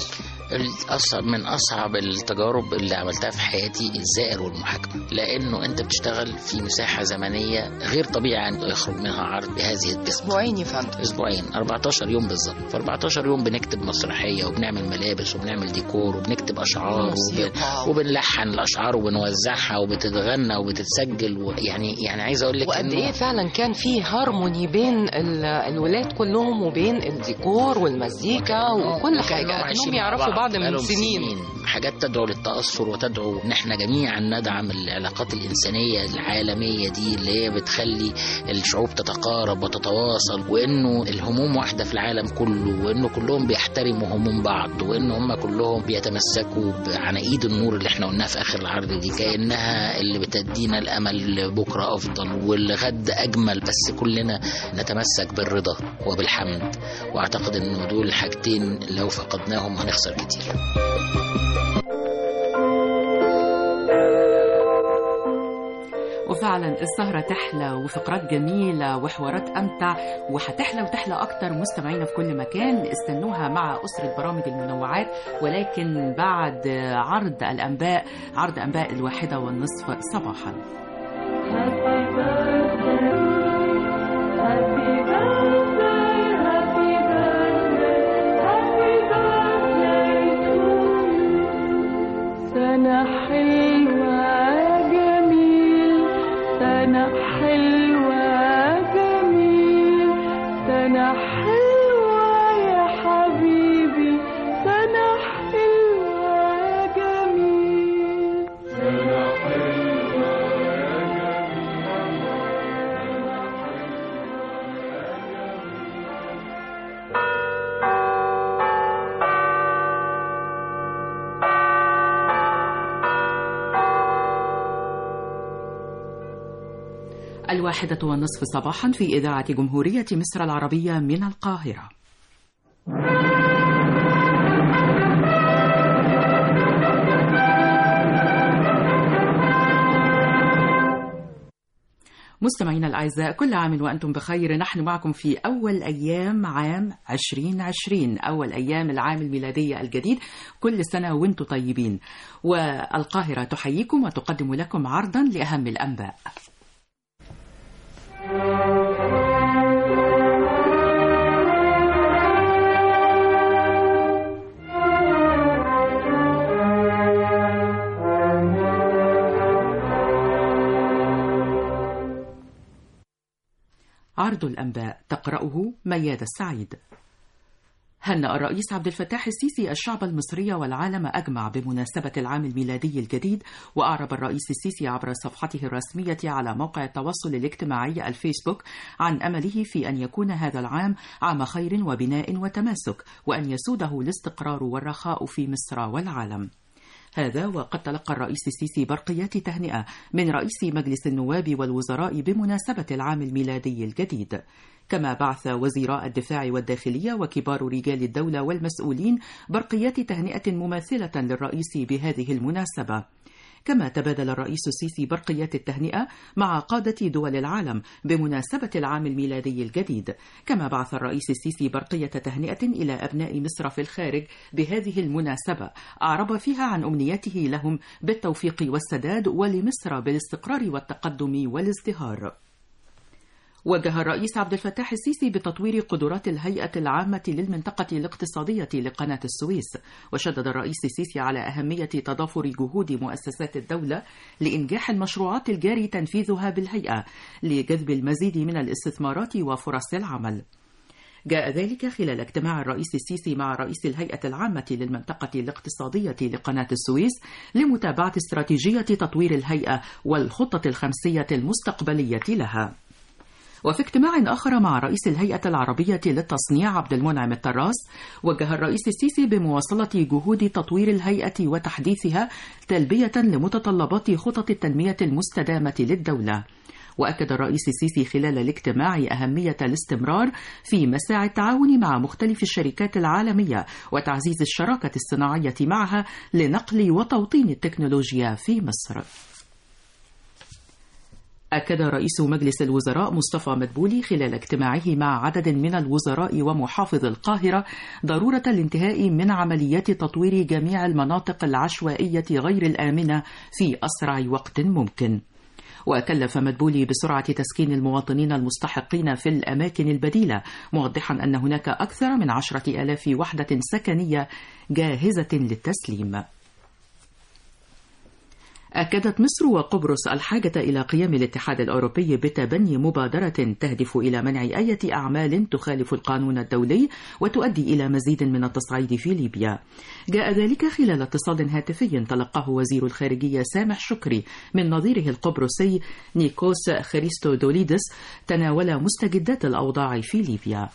من أصعب التجارب اللي عملتها في حياتي الزائر والمحاكمة، لأنه أنت بتشتغل في مساحة زمنية غير طبيعي أن يخرج منها عرض بهذه الدقة. أسبوعين يا فندم، أسبوعين، 14 يوم بالظبط. في 14 يوم بنكتب مسرحية وبنعمل ملابس وبنعمل ديكور وبنكتب أشعار وبنلحن الأشعار وبنوزعها وبتتغنى وبتتسجل. يعني عايز أقول لك وقد إيه فعلا كان فيه هارموني بين الولاد كلهم وبين الديكور والمزيكا وكل حاجة، أنهم يعرفوا بعض من سنين. حاجات تدعو للتأثر وتدعو ان احنا جميعا ندعم العلاقات الإنسانية العالمية دي اللي هي بتخلي الشعوب تتقارب وتتواصل، وانه الهموم واحدة في العالم كله، وانه كلهم بيحترموا هموم بعض، وانه هم كلهم بيتمسكوا بعناقيد النور اللي احنا قلناها في آخر العرض دي، كأنها اللي بتدينا الأمل بكرة أفضل والغد أجمل. بس كلنا نتمسك بالرضا وبالحمد، واعتقد انه دول حاجتين لو فقدناهم هنخسر كتير. وفعلا السهرة تحلى وفقرات جميلة وحوارات أمتع، وهتحلى وتحلى أكتر مستمعينا في كل مكان. استنوها مع أسرة برامج المنوعات، ولكن بعد عرض الأنباء، عرض أنباء 1:30 صباحا. سنة حلوة جميل، سنة حلوة جميل، سنة حلوة يا حبيبي، سنة حلوة جميل، سنة حلوة جميل. 1:30 صباحا في إذاعة جمهورية مصر العربية من القاهرة. مستمعينا الأعزاء، كل عام وأنتم بخير. نحن معكم في أول أيام عام 2020، أول أيام العام الميلادي الجديد. كل سنة وأنتم طيبين. والقاهرة تحييكم وتقدم لكم عرضا لأهم الأنباء. عرض الأنباء تقرأه ميادة السعيد. هنأ الرئيس عبد الفتاح السيسي الشعب المصري والعالم أجمع بمناسبة العام الميلادي الجديد. وأعرب الرئيس السيسي عبر صفحته الرسمية على موقع التواصل الاجتماعي الفيسبوك عن أمله في أن يكون هذا العام عام خير وبناء وتماسك، وأن يسوده الاستقرار والرخاء في مصر والعالم. هذا وقد تلقى الرئيس السيسي برقيات تهنئة من رئيس مجلس النواب والوزراء بمناسبة العام الميلادي الجديد. كما بعث وزيراء الدفاع والداخلية وكبار رجال الدولة والمسؤولين برقيات تهنئة مماثلة للرئيس بهذه المناسبة. كما تبادل الرئيس السيسي برقيات التهنئة مع قادة دول العالم بمناسبة العام الميلادي الجديد. كما بعث الرئيس السيسي برقية تهنئة إلى أبناء مصر في الخارج بهذه المناسبة، أعرب فيها عن أمنيته لهم بالتوفيق والسداد ولمصر بالاستقرار والتقدم والازدهار. وجه الرئيس عبد الفتاح السيسي بتطوير قدرات الهيئة العامة للمنطقة الاقتصادية لقناة السويس، وشدد الرئيس السيسي على أهمية تضافر جهود مؤسسات الدولة لإنجاح المشروعات الجاري تنفيذها بالهيئة لجذب المزيد من الاستثمارات وفرص العمل. جاء ذلك خلال اجتماع الرئيس السيسي مع رئيس الهيئة العامة للمنطقة الاقتصادية لقناة السويس لمتابعة استراتيجية تطوير الهيئة والخطة الخمسية المستقبلية لها. وفي اجتماع آخر مع رئيس الهيئة العربية للتصنيع عبد المنعم الطراس، وجه الرئيس السيسي بمواصلة جهود تطوير الهيئة وتحديثها تلبية لمتطلبات خطط التنمية المستدامة للدولة. وأكد الرئيس السيسي خلال الاجتماع أهمية الاستمرار في مساعي التعاون مع مختلف الشركات العالمية وتعزيز الشراكة الصناعية معها لنقل وتوطين التكنولوجيا في مصر. أكد رئيس مجلس الوزراء مصطفى مدبولي خلال اجتماعه مع عدد من الوزراء ومحافظ القاهرة ضرورة الانتهاء من عمليات تطوير جميع المناطق العشوائية غير الآمنة في أسرع وقت ممكن. وكلف مدبولي بسرعة تسكين المواطنين المستحقين في الأماكن البديلة، موضحا أن هناك أكثر من 10,000 وحدة سكنية جاهزة للتسليم. أكدت مصر وقبرص الحاجة إلى قيام الاتحاد الأوروبي بتبني مبادرة تهدف إلى منع أي أعمال تخالف القانون الدولي وتؤدي إلى مزيد من التصعيد في ليبيا. جاء ذلك خلال اتصال هاتفي تلقاه وزير الخارجية سامح شكري من نظيره القبرصي نيكوس خريستودوليدس تناول مستجدات الأوضاع في ليبيا.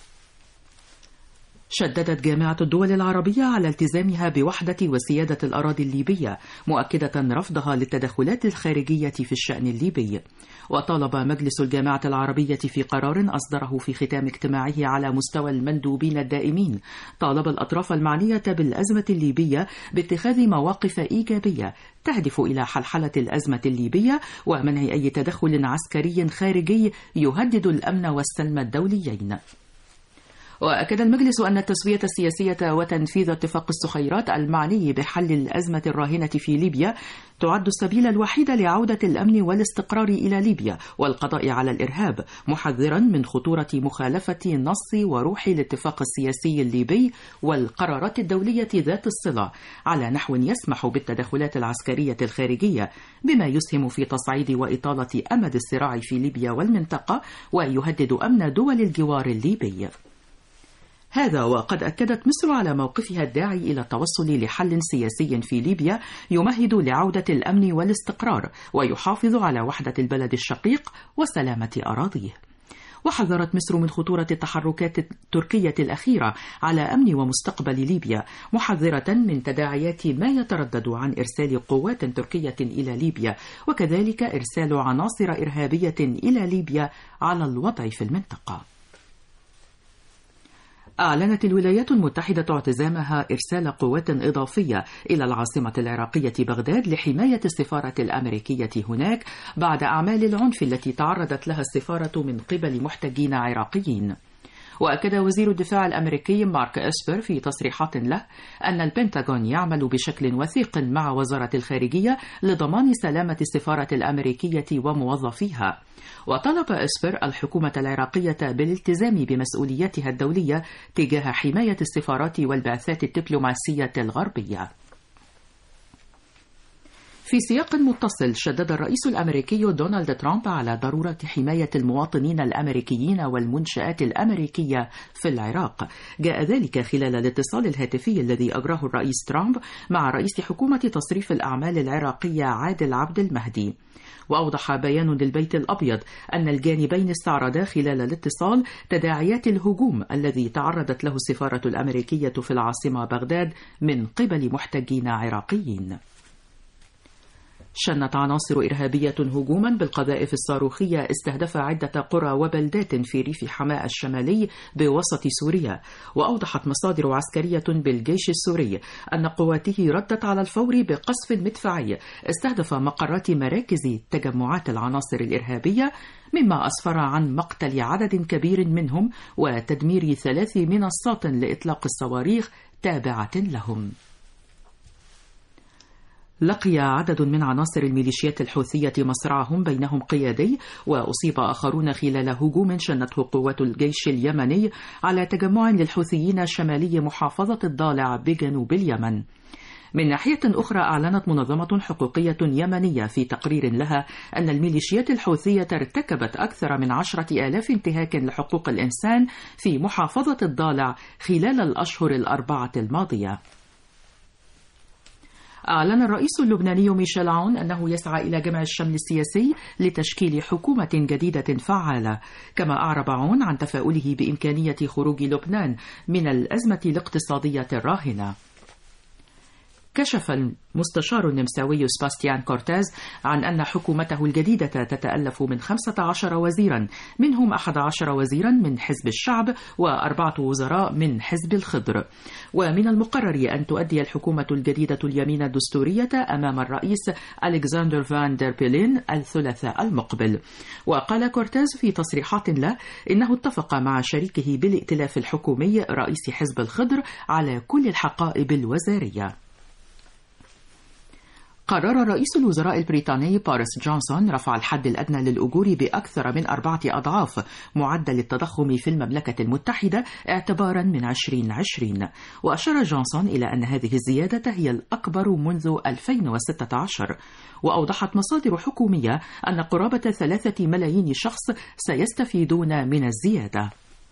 شددت جامعة الدول العربية على التزامها بوحدة وسيادة الأراضي الليبية، مؤكدة رفضها للتدخلات الخارجية في الشأن الليبي. وطالب مجلس الجامعة العربية في قرار أصدره في ختام اجتماعه على مستوى المندوبين الدائمين، طالب الأطراف المعنية بالأزمة الليبية باتخاذ مواقف إيجابية تهدف إلى حلحلة الأزمة الليبية ومنع أي تدخل عسكري خارجي يهدد الأمن والسلم الدوليين. وأكد المجلس أن التسوية السياسية وتنفيذ اتفاق الصخيرات المعني بحل الأزمة الراهنة في ليبيا تعد السبيل الوحيد لعودة الأمن والاستقرار إلى ليبيا والقضاء على الإرهاب، محذرا من خطورة مخالفة نص وروح الاتفاق السياسي الليبي والقرارات الدولية ذات الصلة على نحو يسمح بالتدخلات العسكرية الخارجية، بما يسهم في تصعيد وإطالة أمد الصراع في ليبيا والمنطقة ويهدد أمن دول الجوار الليبي. هذا وقد أكدت مصر على موقفها الداعي إلى التوصل لحل سياسي في ليبيا يمهد لعودة الأمن والاستقرار ويحافظ على وحدة البلد الشقيق وسلامة أراضيه. وحذرت مصر من خطورة التحركات التركية الأخيرة على أمن ومستقبل ليبيا، محذرة من تداعيات ما يتردد عن إرسال قوات تركية إلى ليبيا وكذلك إرسال عناصر إرهابية إلى ليبيا على الوضع في المنطقة. أعلنت الولايات المتحدة اعتزامها إرسال قوات إضافية إلى العاصمة العراقية بغداد لحماية السفارة الأمريكية هناك بعد أعمال العنف التي تعرضت لها السفارة من قبل محتجين عراقيين. وأكد وزير الدفاع الأمريكي مارك إسبر في تصريحات له أن البنتاغون يعمل بشكل وثيق مع وزارة الخارجية لضمان سلامة السفارة الأمريكية وموظفيها. وطلب إسبر الحكومة العراقية بالالتزام بمسؤولياتها الدولية تجاه حماية السفارات والبعثات الدبلوماسية الغربية. في سياق متصل، شدد الرئيس الأمريكي دونالد ترامب على ضرورة حماية المواطنين الأمريكيين والمنشآت الأمريكية في العراق. جاء ذلك خلال الاتصال الهاتفي الذي أجراه الرئيس ترامب مع رئيس حكومة تصريف الأعمال العراقية عادل عبد المهدي. وأوضح بيان للبيت الأبيض أن الجانبين استعرضا خلال الاتصال تداعيات الهجوم الذي تعرضت له السفارة الأمريكية في العاصمة بغداد من قبل محتجين عراقيين. شنت عناصر إرهابية هجوما بالقذائف الصاروخية استهدف عدة قرى وبلدات في ريف حماة الشمالي بوسط سوريا. وأوضحت مصادر عسكرية بالجيش السوري أن قواته ردت على الفور بقصف مدفعي استهدف مقرات مراكز تجمعات العناصر الإرهابية، مما أسفر عن مقتل عدد كبير منهم وتدمير 3 منصات لإطلاق الصواريخ تابعة لهم. لقي عدد من عناصر الميليشيات الحوثية مصرعهم بينهم قيادي، وأصيب آخرون خلال هجوم شنته قوات الجيش اليمني على تجمع للحوثيين شمالي محافظة الضالع بجنوب اليمن. من ناحية أخرى أعلنت منظمة حقوقية يمنية في تقرير لها أن الميليشيات الحوثية ارتكبت أكثر من 10,000 انتهاك لحقوق الإنسان في محافظة الضالع خلال الأشهر 4 الماضية. أعلن الرئيس اللبناني ميشيل عون أنه يسعى إلى جمع الشمل السياسي لتشكيل حكومة جديدة فعالة، كما أعرب عون عن تفاؤله بإمكانية خروج لبنان من الأزمة الاقتصادية الراهنة. كشف المستشار النمساوي سباستيان كورتيز عن أن حكومته الجديدة تتألف من 15 وزيرا، منهم 11 وزيرا من حزب الشعب و4 وزراء من حزب الخضر. ومن المقرر أن تؤدي الحكومة الجديدة اليمين الدستورية أمام الرئيس ألكسندر فان دير بيلين الثلاثاء المقبل. وقال كورتيز في تصريحات له إنه اتفق مع شريكه بالائتلاف الحكومي رئيس حزب الخضر على كل الحقائب الوزارية. قرر رئيس الوزراء البريطاني بوريس جونسون رفع الحد الأدنى للأجور بأكثر من 4 أضعاف معدل التضخم في المملكة المتحدة اعتبارا من 2020. وأشار جونسون إلى أن هذه الزيادة هي الأكبر منذ 2016. وأوضحت مصادر حكومية أن قرابة 3 ملايين شخص سيستفيدون من الزيادة.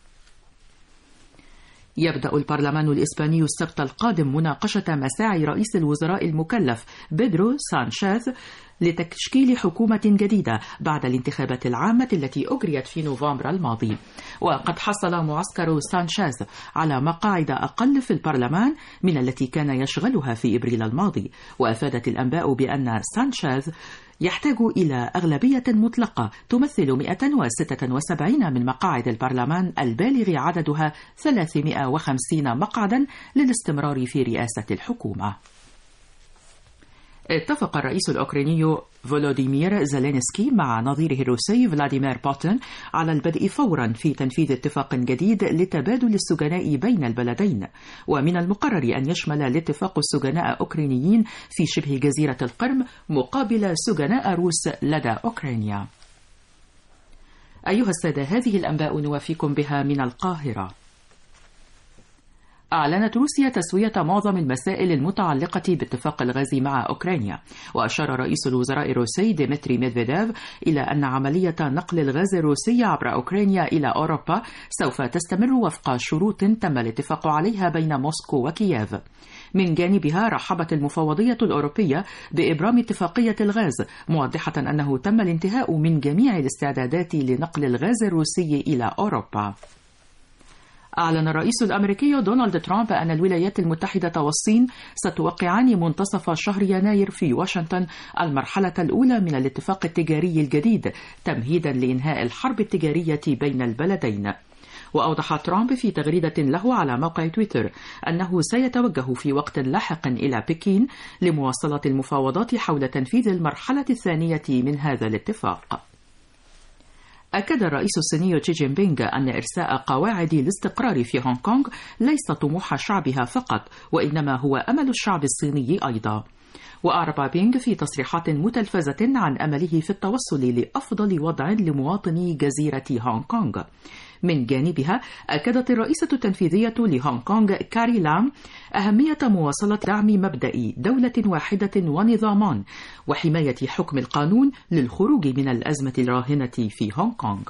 يبدأ البرلمان الإسباني السبت القادم مناقشة مساعي رئيس الوزراء المكلف بيدرو سانشيز لتشكيل حكومة جديدة بعد الانتخابات العامة التي أجريت في نوفمبر الماضي. وقد حصل معسكر سانشيز على مقاعد أقل في البرلمان من التي كان يشغلها في إبريل الماضي. وأفادت الأنباء بأن سانشيز يحتاج إلى أغلبية مطلقة تمثل 176 من مقاعد البرلمان البالغ عددها 350 مقعدا للاستمرار في رئاسة الحكومة. اتفق الرئيس الأوكراني فولوديمير زيلينسكي مع نظيره الروسي فلاديمير بوتين على البدء فورا في تنفيذ اتفاق جديد لتبادل السجناء بين البلدين. ومن المقرر أن يشمل الاتفاق السجناء أوكرانيين في شبه جزيرة القرم مقابل سجناء روس لدى أوكرانيا. أيها السادة، هذه الأنباء نوافيكم بها من القاهرة. أعلنت روسيا تسوية معظم المسائل المتعلقة باتفاق الغاز مع أوكرانيا. وأشار رئيس الوزراء الروسي ديمتري ميدفيديف إلى أن عملية نقل الغاز الروسي عبر أوكرانيا إلى أوروبا سوف تستمر وفق شروط تم الاتفاق عليها بين موسكو وكييف. من جانبها رحبت المفوضية الأوروبية بإبرام اتفاقية الغاز، موضحة أنه تم الانتهاء من جميع الاستعدادات لنقل الغاز الروسي إلى أوروبا. أعلن الرئيس الأمريكي دونالد ترامب أن الولايات المتحدة والصين ستوقعان منتصف شهر يناير في واشنطن المرحلة الأولى من الاتفاق التجاري الجديد تمهيدا لإنهاء الحرب التجارية بين البلدين. وأوضح ترامب في تغريدة له على موقع تويتر أنه سيتوجه في وقت لاحق إلى بكين لمواصلة المفاوضات حول تنفيذ المرحلة الثانية من هذا الاتفاق. أكد الرئيس الصيني شي جين بينغ أن إرساء قواعد الاستقرار في هونغ كونغ ليس طموح شعبها فقط، وإنما هو أمل الشعب الصيني أيضا. وأعرب بينغ في تصريحات متلفزة عن أمله في التوصل لأفضل وضع لمواطني جزيرة هونغ كونغ. من جانبها أكدت الرئيسة التنفيذية لهونغ كونغ كاري لام أهمية مواصلة دعم مبدأ دولة واحدة ونظامان وحماية حكم القانون للخروج من الأزمة الراهنة في هونغ كونغ.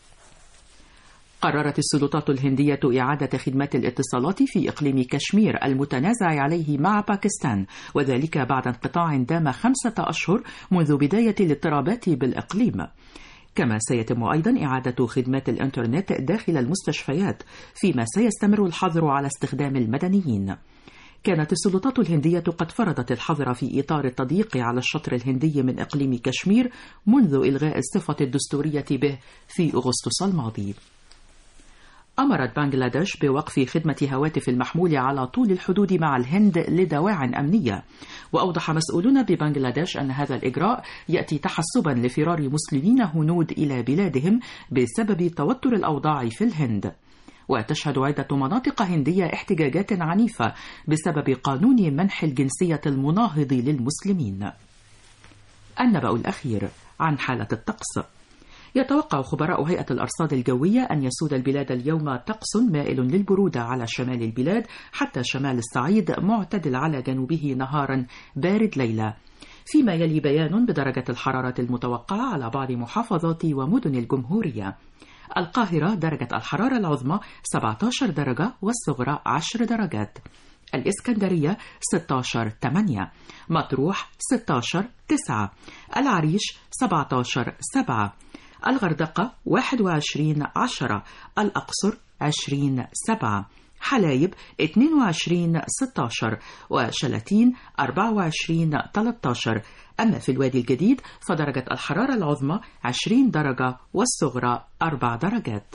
قررت السلطات الهندية إعادة خدمات الاتصالات في إقليم كشمير المتنازع عليه مع باكستان، وذلك بعد انقطاع دام 5 أشهر منذ بداية الاضطرابات بالإقليم. كما سيتم أيضا إعادة خدمات الإنترنت داخل المستشفيات، فيما سيستمر الحظر على استخدام المدنيين. كانت السلطات الهندية قد فرضت الحظر في إطار التضييق على الشطر الهندي من إقليم كشمير منذ إلغاء الصفة الدستورية به في أغسطس الماضي. أمرت بنغلاديش بوقف خدمة هواتف المحمول على طول الحدود مع الهند لدواعٍ أمنية، وأوضح مسؤولون ببنغلاديش أن هذا الإجراء يأتي تحسباً لفرار مسلمين هنود إلى بلادهم بسبب توتر الأوضاع في الهند. وتشهد عدة مناطق هندية احتجاجات عنيفة بسبب قانون منح الجنسية المناهض للمسلمين. النبأ الأخير عن حالة الطقس. يتوقع خبراء هيئة الأرصاد الجوية أن يسود البلاد اليوم طقس مائل للبرودة على شمال البلاد حتى شمال الصعيد، معتدل على جنوبه نهارا بارد ليلا، فيما يلي بيان بدرجة الحرارة المتوقعة على بعض محافظات ومدن الجمهورية. القاهرة درجة الحرارة العظمى 17 درجة والصغرى 10 درجات، الإسكندرية 16-8، مطروح 16-9، العريش 17-7، الغردقة 21-10، الأقصر 20-7، حلايب 22-16، وشلاتين 24-13. أما في الوادي الجديد فدرجة الحرارة العظمى 20 درجة والصغرى 4 درجات.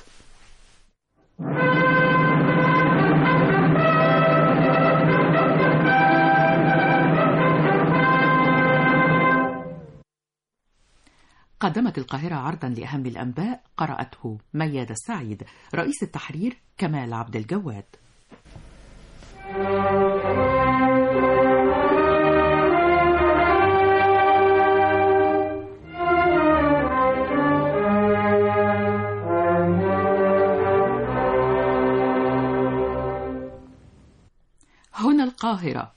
قدمت القاهرة عرضا لأهم الأنباء، قرأته ميادة السعيد. رئيس التحرير كمال عبد الجواد. هنا القاهرة.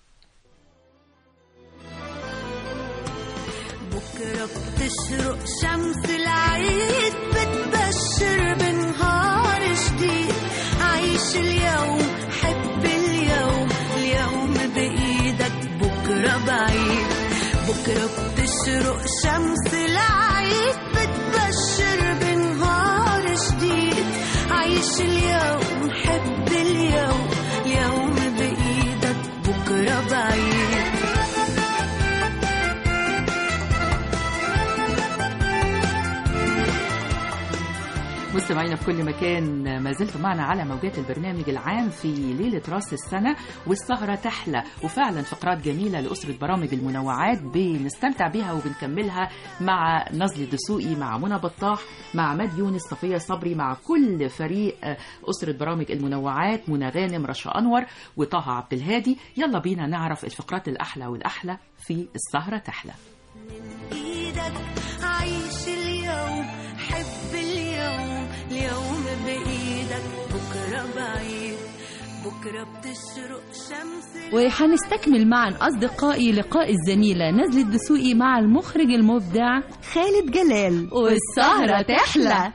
بكرة بتشرق شمس العيد، بتبشر بنهار جديد. عيش اليوم، حب اليوم، اليوم بإيدك بكرة بعيد. بكرة بتشرق شمس العيد، بتبشر بنهار جديد. عيش اليوم، حب اليوم، اليوم بإيدك بكرة بعيد. مستمعينا في كل مكان، ما زلتم معنا على موجات البرنامج العام في ليلة راس السنة والسهرة تحلى، وفعلا فقرات جميلة لأسرة برامج المنوعات بنستمتع بها وبنكملها مع نزل الدسوقي، مع منى بطاح، مع عماد يونس، صفية صبري، مع كل فريق أسرة برامج المنوعات، منى غانم، رشا أنور، وطه عبد الهادي. يلا بينا نعرف الفقرات الأحلى والأحلى في السهرة تحلى. عيش اليوم، حب اليوم، اليوم بإيدك بكرة بعيد. بكرة بتشرق شمس. وحنستكمل معا أصدقائي لقاء الزميلة نزل الدسوقي مع المخرج المبدع خالد جلال، والسهرة تحلى.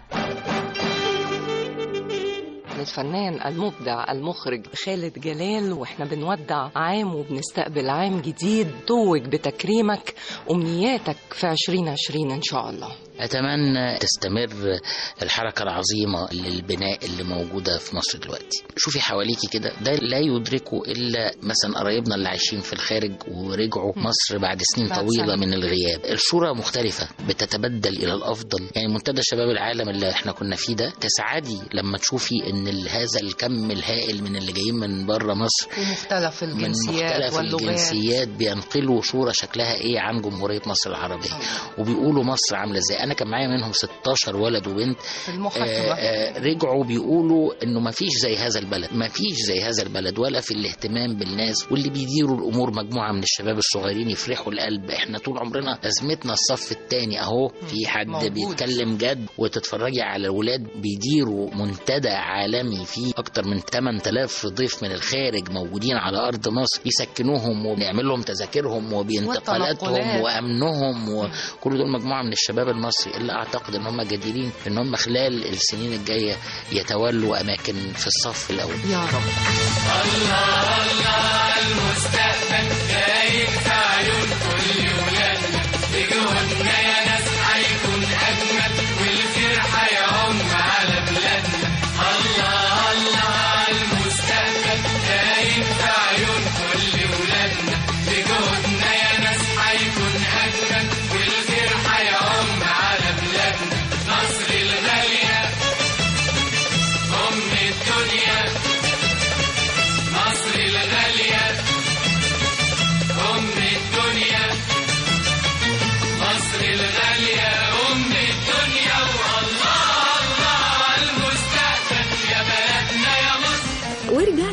الفنان المبدع المخرج خالد جلال، واحنا بنودع عام وبنستقبل عام جديد توج بتكريمك. أمنياتك في 2020 إن شاء الله؟ أتمنى تستمر الحركة العظيمة للبناء اللي موجودة في مصر دلوقتي. شوفي حواليكي كده، ده لا يدركه إلا مثلا قرايبنا اللي عايشين في الخارج ورجعوا مصر بعد سنين طويلة من الغياب. الصورة مختلفة، بتتبدل إلى الأفضل. يعني منتدى شباب العالم اللي احنا كنا فيه ده، تسعدي لما تشوفي إن هذا الكم الهائل من اللي جايين من بره مصر ومختلف الجنسيات من مختلف الجنسيات بينقلوا صورة شكلها إيه عن جمهورية مصر العربية، وبيقولوا مصر عاملة إزاي. أنا كان معايا منهم 16 ولد وبنت رجعوا بيقولوا إنه ما فيش زي هذا البلد، ما فيش زي هذا البلد، ولا في الاهتمام بالناس واللي بيديروا الأمور. مجموعة من الشباب الصغيرين يفرحوا القلب. إحنا طول عمرنا أزمتنا الصف الثاني أهو، في حد موجود بيتكلم جد، وتتفرجي على الولاد بيديروا منتدى عالمي فيه أكتر من 8000 ضيف من الخارج موجودين على أرض مصر، يسكنوهم وبيعمل لهم تذاكرهم وبانتقالاتهم وأمنهم، وكل دول مجموعة من الشباب المصري اللي أعتقد إن هم جديرين إن هم خلال السنين الجاية يتولوا أماكن في الصف الأول. يا رب. الله الله المستقبل جاي في عيون كل ولادنا، بجهودنا يا ناس هيكون أجمل، والخير هيعم على بلادنا. الله الله المستقبل جاي في عيون كل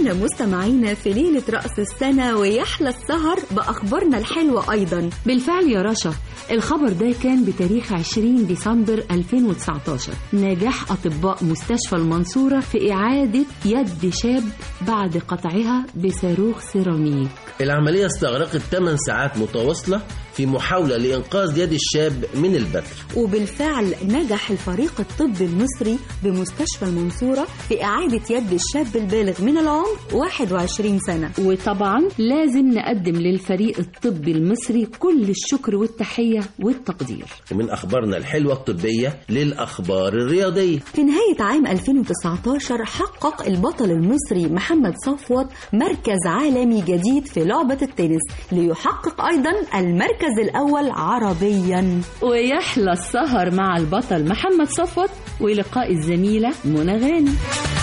بينا مستمعينا في ليلة رأس السنة ويحلى السهر بأخبارنا الحلوة أيضا. بالفعل يا رشا، الخبر ده كان بتاريخ 20 ديسمبر 2019. نجاح أطباء مستشفى المنصورة في إعادة يد شاب بعد قطعها بصاروخ سيراميك. العملية استغرقت 8 ساعات متواصلة في محاولة لإنقاذ يد الشاب من البتر. وبالفعل نجح الفريق الطبي المصري بمستشفى المنصورة في إعادة يد الشاب البالغ من العمر 21 سنة. وطبعا لازم نقدم للفريق الطبي المصري كل الشكر والتحية والتقدير. ومن أخبارنا الحلوة الطبية للأخبار الرياضية، في نهاية عام 2019 حقق البطل المصري محمد صفوت مركز عالمي جديد في لعبة التنس، ليحقق أيضا المركز الأول عربيا. ويحلى السهر مع البطل محمد صفوت ولقاء الزميلة منى غانم.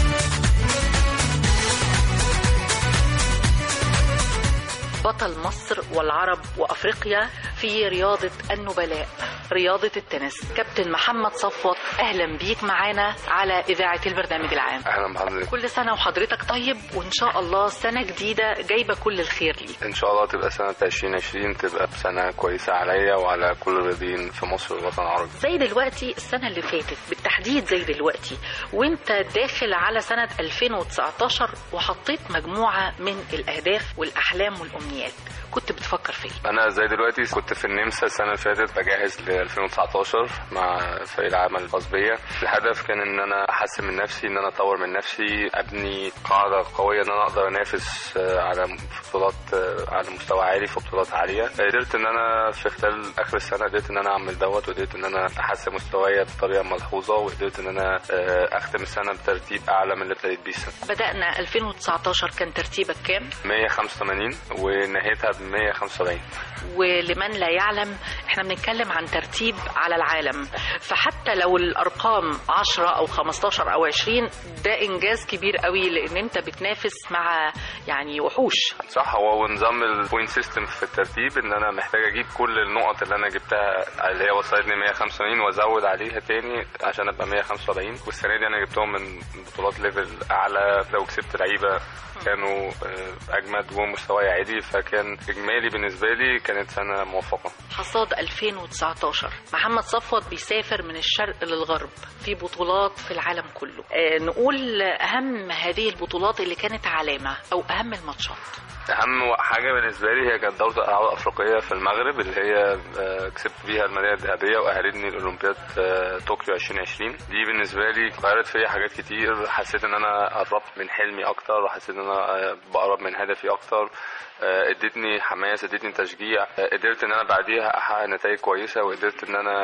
بطل مصر والعرب وأفريقيا في رياضة النبلاء، رياضة التنس، كابتن محمد صفوت. أهلا بيك معانا على إذاعة البرنامج العام. أهلا بحضرتك. كل سنة وحضرتك طيب، وإن شاء الله سنة جديدة جايبة كل الخير ليك. إن شاء الله تبقى سنة 2020 تبقى سنة كويسة عليا وعلى كل الرياضيين في مصر والوطن العربي. زي دلوقتي السنة اللي فاتت بالتحديد، زي دلوقتي وانت داخل على سنة 2019 وحطيت مجموعة من الأهداف والأحلام والأمنيات، كنت بتفكر فيه؟ أنا زي دلوقتي كنت في النمسا السنة اللي فاتت بجهز ل 2019 مع فريق العمل الخاص بيا. الهدف كان إن أنا أحسن من نفسي، إن أنا أطور من نفسي، أبني قاعدة قوية إن أنا أقدر أنافس على بطولات على مستوى عالي، في بطولات عالية. قدرت إن أنا في خلال آخر السنة قدرت إن أنا أعمل دوت، وقدرت إن أنا أحسن مستواي بطريقة ملحوظة، وقدرت إن أنا أختم السنة بترتيب أعلى من اللي ابتديت بيه السنة. بدأنا 2019 كان ترتيبك كام؟ 185 ونهيتها ب 175. ولمن لا يعلم احنا بنتكلم عن ترتيب على العالم، فحتى لو الارقام 10 او 15 او 20 ده انجاز كبير قوي، لان انت بتنافس مع يعني وحوش. صح، هو نظام البوينت سيستم في الترتيب ان انا محتاج اجيب كل النقط اللي انا جبتها اللي هي وصلتني 185 وازود عليها تاني عشان ابقى 175. والسنه دي انا جبتهم من بطولات ليفل اعلى، لو كسبت لعيبه كانوا اجمد ومستواي عالي، فكان اجمالي بالنسبه لي كانت سنه موفقه. حصاد 2019 محمد صفوت بيسافر من الشرق للغرب في بطولات في العالم كله. نقول اهم هذه البطولات اللي كانت علامه او اهم الماتشات. اهم حاجه بالنسبه لي هي كانت دوره الالعاب الافريقيه في المغرب، اللي هي كسبت بيها الميداليه الذهبيه واهلتني لاولمبياد طوكيو 2020. دي بالنسبه لي غيرت فيا حاجات كتير، حسيت ان انا قربت من حلمي اكتر، وحسيت ان انا بقرب من هدفي اكتر. ادتني حماس، ادتني تشجيع، قدرت ان انا بعديها احقق نتائج كويسه، وقدرت ان انا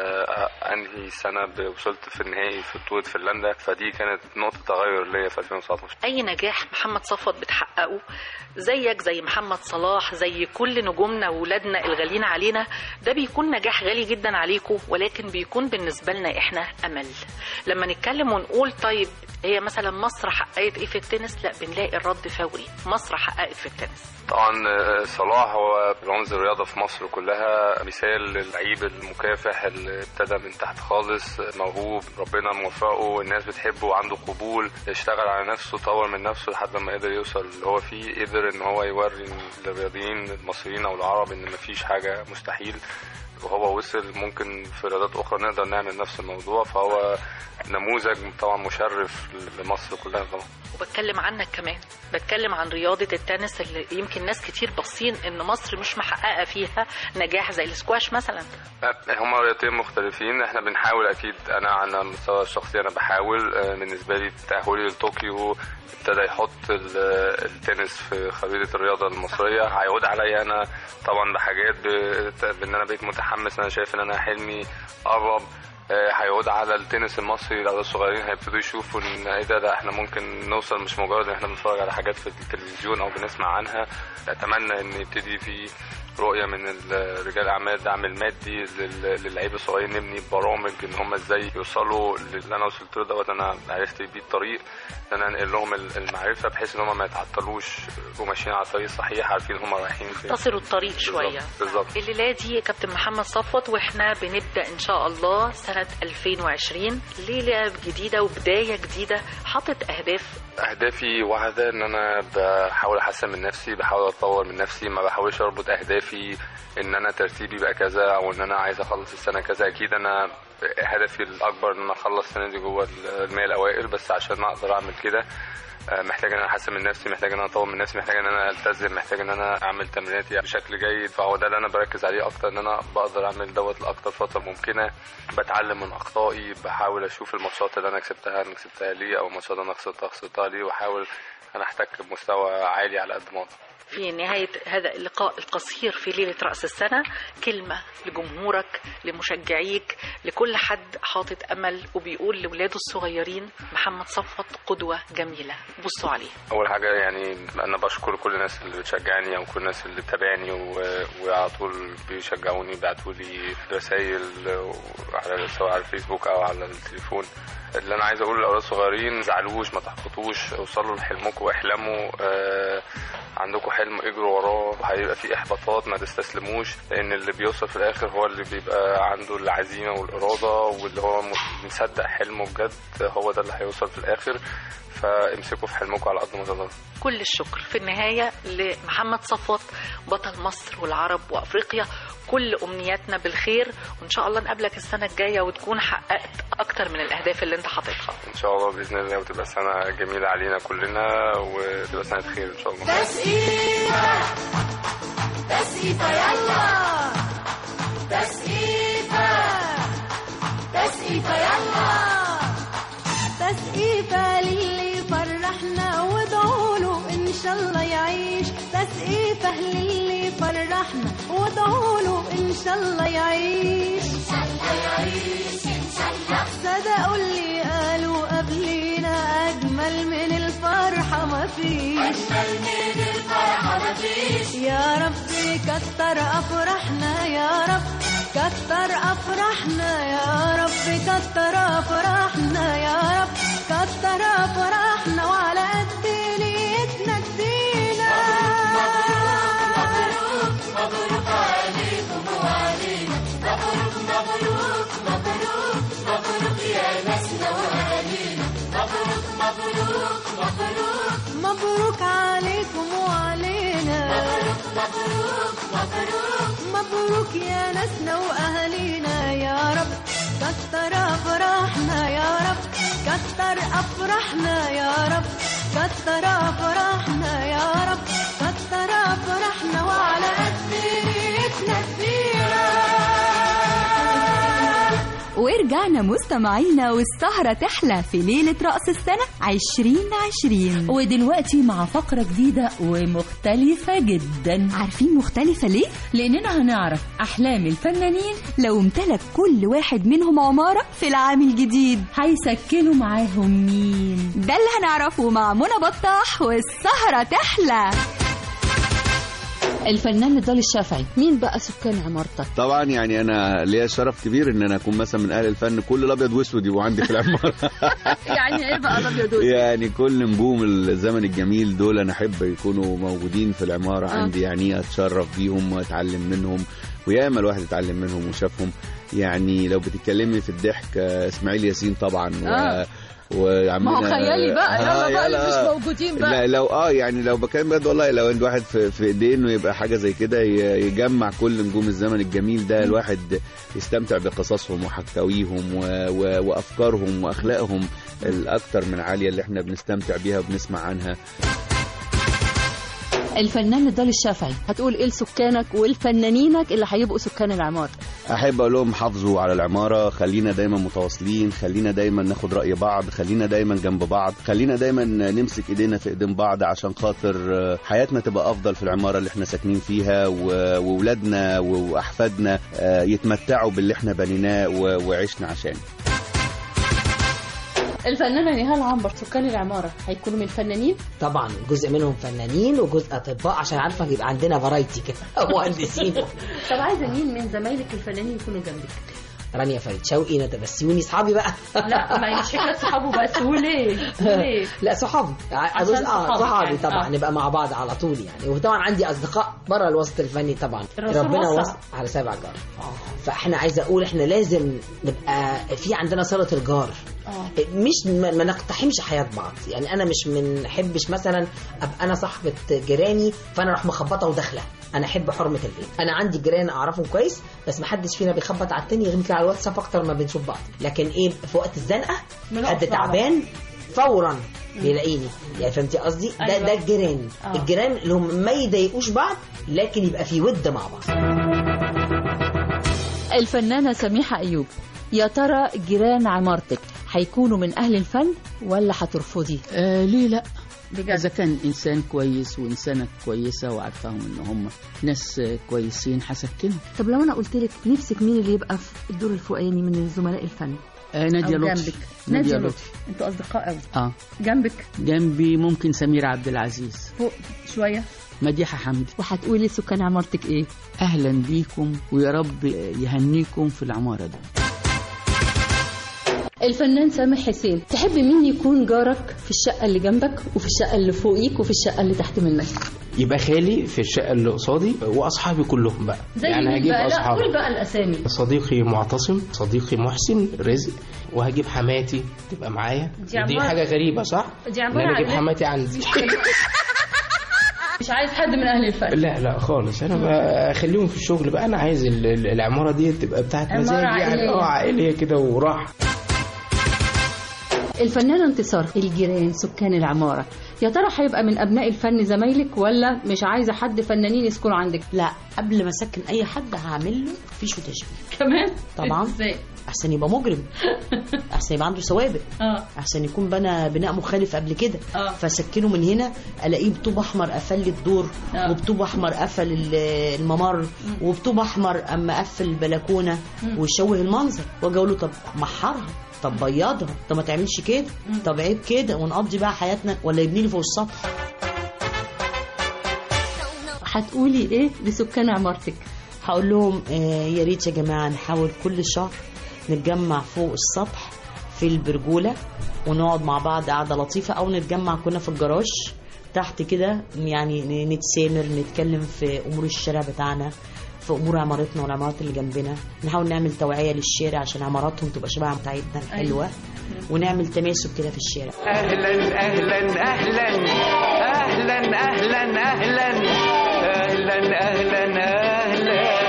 انهي السنه وصلت في النهائي في بطوله فنلندا. فدي كانت نقطه تغير ليا في 2019. اي نجاح محمد صفوت بتحققه زيك زي محمد صلاح زي كل نجومنا وولادنا الغاليين علينا، ده بيكون نجاح غالي جدا عليكم، ولكن بيكون بالنسبه لنا احنا امل. لما نتكلم ونقول طيب هي مثلا مصر حققت ايه في التنس، لا بنلاقي الرد فوري، مصر حققت في التنس. طبعا صلاح هو رمز الرياضه في مصر كلها، مثال للعيب المكافح اللي ابتدى من تحت خالص، موهوب، ربنا موفقه والناس بتحبه وعنده قبول، اشتغل على نفسه، طور من نفسه لحد ما قدر يوصل اللي هو فيه. قدر ان هو يوري للرياضيين المصريين او العرب ان مفيش حاجه مستحيل، وهو وصل. ممكن في رياضات اخرى نقدر نعمل نفس الموضوع، فهو نموذج طبعا مشرف لمصر كلها طبعا. وبتكلم عنك كمان، بتكلم عن رياضة التنس اللي يمكن ناس كتير باصين ان مصر مش محققة فيها نجاح زي السكواش مثلا. هما رياضتين مختلفين، احنا بنحاول اكيد. انا على المستوى الشخصي انا بحاول. بالنسبة لي تأهلي لطوكيو ابتدى يحط التنس في خريطة الرياضة المصرية، هيعود عليا انا طبعا بحاجات بان انا بقيت متحمس، انا شايف ان انا حلمي قرب. هيعود على التنس المصري، الاولاد الصغيرين هيبتدوا يشوفوا ان ايه ده احنا ممكن نوصل، مش مجرد ان احنا بنتفرج على حاجات في التلفزيون او بنسمع عنها. اتمنى ان يبتدي في رؤيه من رجال الاعمال، الدعم المادي للعيبه الصغيرين، نبني برامج ان هم ازاي يوصلوا للي انا وصلت له دوت. انا عرفت بيه الطريق، ان انا انقل لهم المعرفه بحيث ان هم ما يتعطلوش وماشيين على الطريق الصحيح، عارفين هم رايحين فين، تصلوا الطريق شويه. بالظبط. الليله دي كابتن محمد صفوت، واحنا بنبدا ان شاء الله سنه سنة 2020 ليلة جديدة وبداية جديدة، حاطط أهدافي واحدة، إن أنا بحاول أحسن من نفسي، بحاول أتطور من نفسي، ما بحاولش أربط أهدافي إن أنا ترتيبي بقى كذا أو إن أنا عايز أخلص السنة كذا. أكيد أنا هدفي الأكبر إن أنا أخلص السنة دي جوه المية الأوائل، بس عشان أقدر أعمل كده محتاج ان انا احسن من نفسي، محتاج ان انا اطور من نفسي، محتاج ان انا التزم، محتاج ان انا اعمل تمريناتي بشكل جيد. فهو ده اللي انا بركز عليه اكتر، ان انا بقدر اعمل دوت لاكتر فتره ممكنه. بتعلم من اخطائي، بحاول اشوف الماتشات اللي انا كسبتها ليه، او الماتشات اللي انا خسرتها ليه، واحاول انا احتك بمستوى عالي على قد ما اقدر. في نهاية هذا اللقاء القصير في ليلة رأس السنة، كلمة لجمهورك، لمشجعيك، لكل حد حاطط أمل وبيقول لولاده الصغيرين محمد صفوت قدوة جميلة بصوا عليه. أول حاجة يعني أنا بشكر كل الناس اللي بتشجعني أو كل الناس اللي بتابعني وعلى طول بيشجعوني، بيبعتوا لي رسائل سواء على الفيسبوك أو على التليفون. اللي أنا عايز أقول للأولاد الصغيرين، ما تزعلوش، ما تحبطوش، اوصلوا لحلمكم واحلموا. عندكم حلم اجروا وراه، هيبقى في احباطات ما تستسلموش، لان اللي بيوصل في الاخر هو اللي بيبقى عنده العزيمه والاراده، واللي هو مصدق حلمه بجد هو ده اللي هيوصل في الاخر. فامسكوا في حلمكم على قد ما تقدروا. كل الشكر في النهايه لمحمد صفوت بطل مصر والعرب وافريقيا. كل امنياتنا بالخير، وان شاء الله نقابلك السنه الجايه وتكون حققت اكتر من الاهداف اللي انت حاططها ان شاء الله باذن الله، وتبقى سنه جميله علينا كلنا وتبقى سنه خير ان شاء الله. تسقيفه تسقيفه يلا تسقيفه تسقيفه يلا تسقيفه للي فرحنا وادعوا له ان شاء الله يعيش. تسقيفه للي فرحنا وادعوا له ان شاء الله يعيش. ان شاء الله يعيش ان شاء الله. صدقوا اللي قالوا قبلينا اجمل من الفرحه مفيش. اجمل من الفرحه مفيش. يا رب كتر افراحنا، يا رب كتر افراحنا، يا رب كتر افراحنا، يا رب كتر افراحنا، وعلى قد نيتنا ادينا. مبروك مبروك عليكم وعلينا. مبروك مبروك مبروك مبروك يا ناسنا واهالينا. مبروك مبروك مبروك مبروك عليكم وعلينا. مبروك مبروك مبروك يا ناسنا واهالينا. يا رب كتر افراحنا، يا رب كتر افراحنا، يا رب كتر افراحنا، يا رب كتر افراحنا، وعلى قد نيتنا فينا. ورجعنا مستمعينا والسهرة تحلى في ليلة رأس السنة 2020. ودلوقتي مع فقرة جديدة ومختلفة جدا. عارفين مختلفة ليه؟ لأننا هنعرف أحلام الفنانين لو امتلك كل واحد منهم عمارة في العام الجديد هيسكنوا معاهم مين؟ ده اللي هنعرفه مع منى بطاح والسهرة تحلى. الفنان نضال الشافعي، مين بقى سكان عمارتك؟ طبعا يعني انا ليا شرف كبير ان انا اكون مثلا من اهل الفن. كل الابيض واسود يبقوا عندي في العماره. يعني ايه بقى الابيض واسود؟ يعني كل نجوم الزمن الجميل دول انا احب يكونوا موجودين في العماره عندي. يعني اتشرف بيهم واتعلم منهم، وياما الواحد اتعلم منهم وشافهم. يعني لو بتتكلمي في الضحك اسماعيل ياسين طبعا ما هو خيالي بقى. يلا بقى اللي مش موجودين بقى. لا لو يعني لو بكلم بجد والله، لو الواحد في ايديه انه يبقى حاجه زي كده يجمع كل نجوم الزمن الجميل ده، الواحد يستمتع بقصصهم وحكاويهم وافكارهم واخلاقهم الاكثر من عاليه اللي احنا بنستمتع بيها وبنسمع عنها. الفنان نضال الشافعي، هتقول ايه لسكانك والفنانينك اللي هيبقوا سكان العمارة؟ احب اقول لهم حافظوا على العمارة، خلينا دايما متواصلين، خلينا دايما ناخد رأي بعض، خلينا دايما جنب بعض، خلينا دايما نمسك ايدينا في ايدين بعض عشان خاطر حياتنا تبقى افضل في العمارة اللي احنا ساكنين فيها، وولادنا واحفادنا يتمتعوا باللي احنا بنيناه وعشنا عشانه. الفنانة نهال عنبر، سكان العمارة هيكونوا من الفنانين؟ طبعا جزء منهم فنانين وجزء أطباء، عشان عارفة يبقى عندنا فرايتي كده مهندسين. طب عايزة مين من زمايلك الفنانين يكونوا جنبك؟ رانيا فريد شوقي، ندى بسيوني، صحابي بقى. لا ما مش حكايه صحابه بس. وليه؟ لا صحابي صحابي طبعا نبقى مع بعض على طول يعني. وطبعا عندي اصدقاء بره الوسط الفني طبعا، ربنا وسع على 7 جار. فاحنا عايزه اقول احنا لازم نبقى في عندنا صله الجار، مش ما نقتحمش حياه بعض يعني. انا مش من احبش مثلا ابقى انا صاحبه جيراني فانا اروح مخبطه وداخله. انا احب حرمه البيت. انا عندي جيران اعرفهم كويس بس ما حدش فينا بيخبط على التاني، يمكن على الواتساب اكتر ما بنشوف بعض. لكن ايه في وقت الزنقه حد تعبان فورا بيلاقيني يعني. فهمتي قصدي؟ ده الجيران. الجيران اللي هم ما يضايقوش بعض لكن يبقى في ود مع بعض. الفنانة سميحة أيوب، يا ترى جيران عمارتك هيكونوا من أهل الفن ولا هترفضي؟ ليه لا، إذا كان إنسان كويس وإنسانة كويسة وعارفاهم إن هم ناس كويسين هسكنهم. طب لو أنا قلت لك نفسك مين اللي يبقى في الدور الفوقاني من زملاء الفن؟ نادية لطفي. نادية لطفي. انتوا أصدقاء قوي. جنبي ممكن سمير عبد العزيز. فوق شوية مديحة حمدي. وهتقولي سكان عمارتك إيه؟ أهلا بيكم ويا رب يهنيكم في العمارة دي. الفنان سامح حسين، تحب مين يكون جارك في الشقة اللي جنبك وفي الشقة اللي فوقيك وفي الشقة اللي تحت منك؟ يبقى خالي في الشقة اللي قصادي وأصحابي كلهم بقى. يعني هجيب أصحابي. قول بقى الأسامي. صديقي معتصم، صديقي محسن رزق، وهجيب حماتي تبقى معايا. دي حاجة غريبة صح؟ دي عبارة عن أجيب حماتي عندي. مش عايز حد من أهل الفن. لا خالص، أنا بخليهم في الشغل بقى. أنا عايز العمارة دي تبقى بتاعت مزاج يعني، عائلية كده وراحة. الفنانة انتصار، الجيران سكان العمارة، يا ترى هيبقى من أبناء الفن زمايلك ولا مش عايزة حد فنانين يسكنوا عندك؟ لا، قبل ما أسكن أي حد هعمل له فيش وتشبيه كمان طبعا. أحسن يبقى مجرم، أحسن يبقى عنده سوابق، أحسن يكون بنى بناء مخالف قبل كده. فسكنه من هنا ألاقيه بطوب أحمر قفل لي الدور، وبطوب أحمر قفل الممر، وبطوب أحمر أما قفل البلكونة ويشوه المنظر. واجي أقول له طب محرها، طب بيضها، طب ما تعملش كده، طب عيب كده، ونقضي بقى حياتنا ولا يبني لي فوق السطح. هتقولي ايه لسكان عمارتك؟ هقول لهم يا ريت يا جماعه نحاول كل شهر نتجمع فوق السطح في البرجوله ونقعد مع بعض قعده لطيفه، او نتجمع كنا في الجراج تحت كده يعني نتسامر، نتكلم في امور الشارع بتاعنا، في امور عمارتنا والعمارات اللي جنبنا. نحاول نعمل توعيه للشارع عشان عماراتهم تبقى شبه بتاعتنا الحلوه، ونعمل تماسك كده في الشارع. اهلا اهلا اهلا اهلا اهلا اهلا اهلا اهلا اهلا.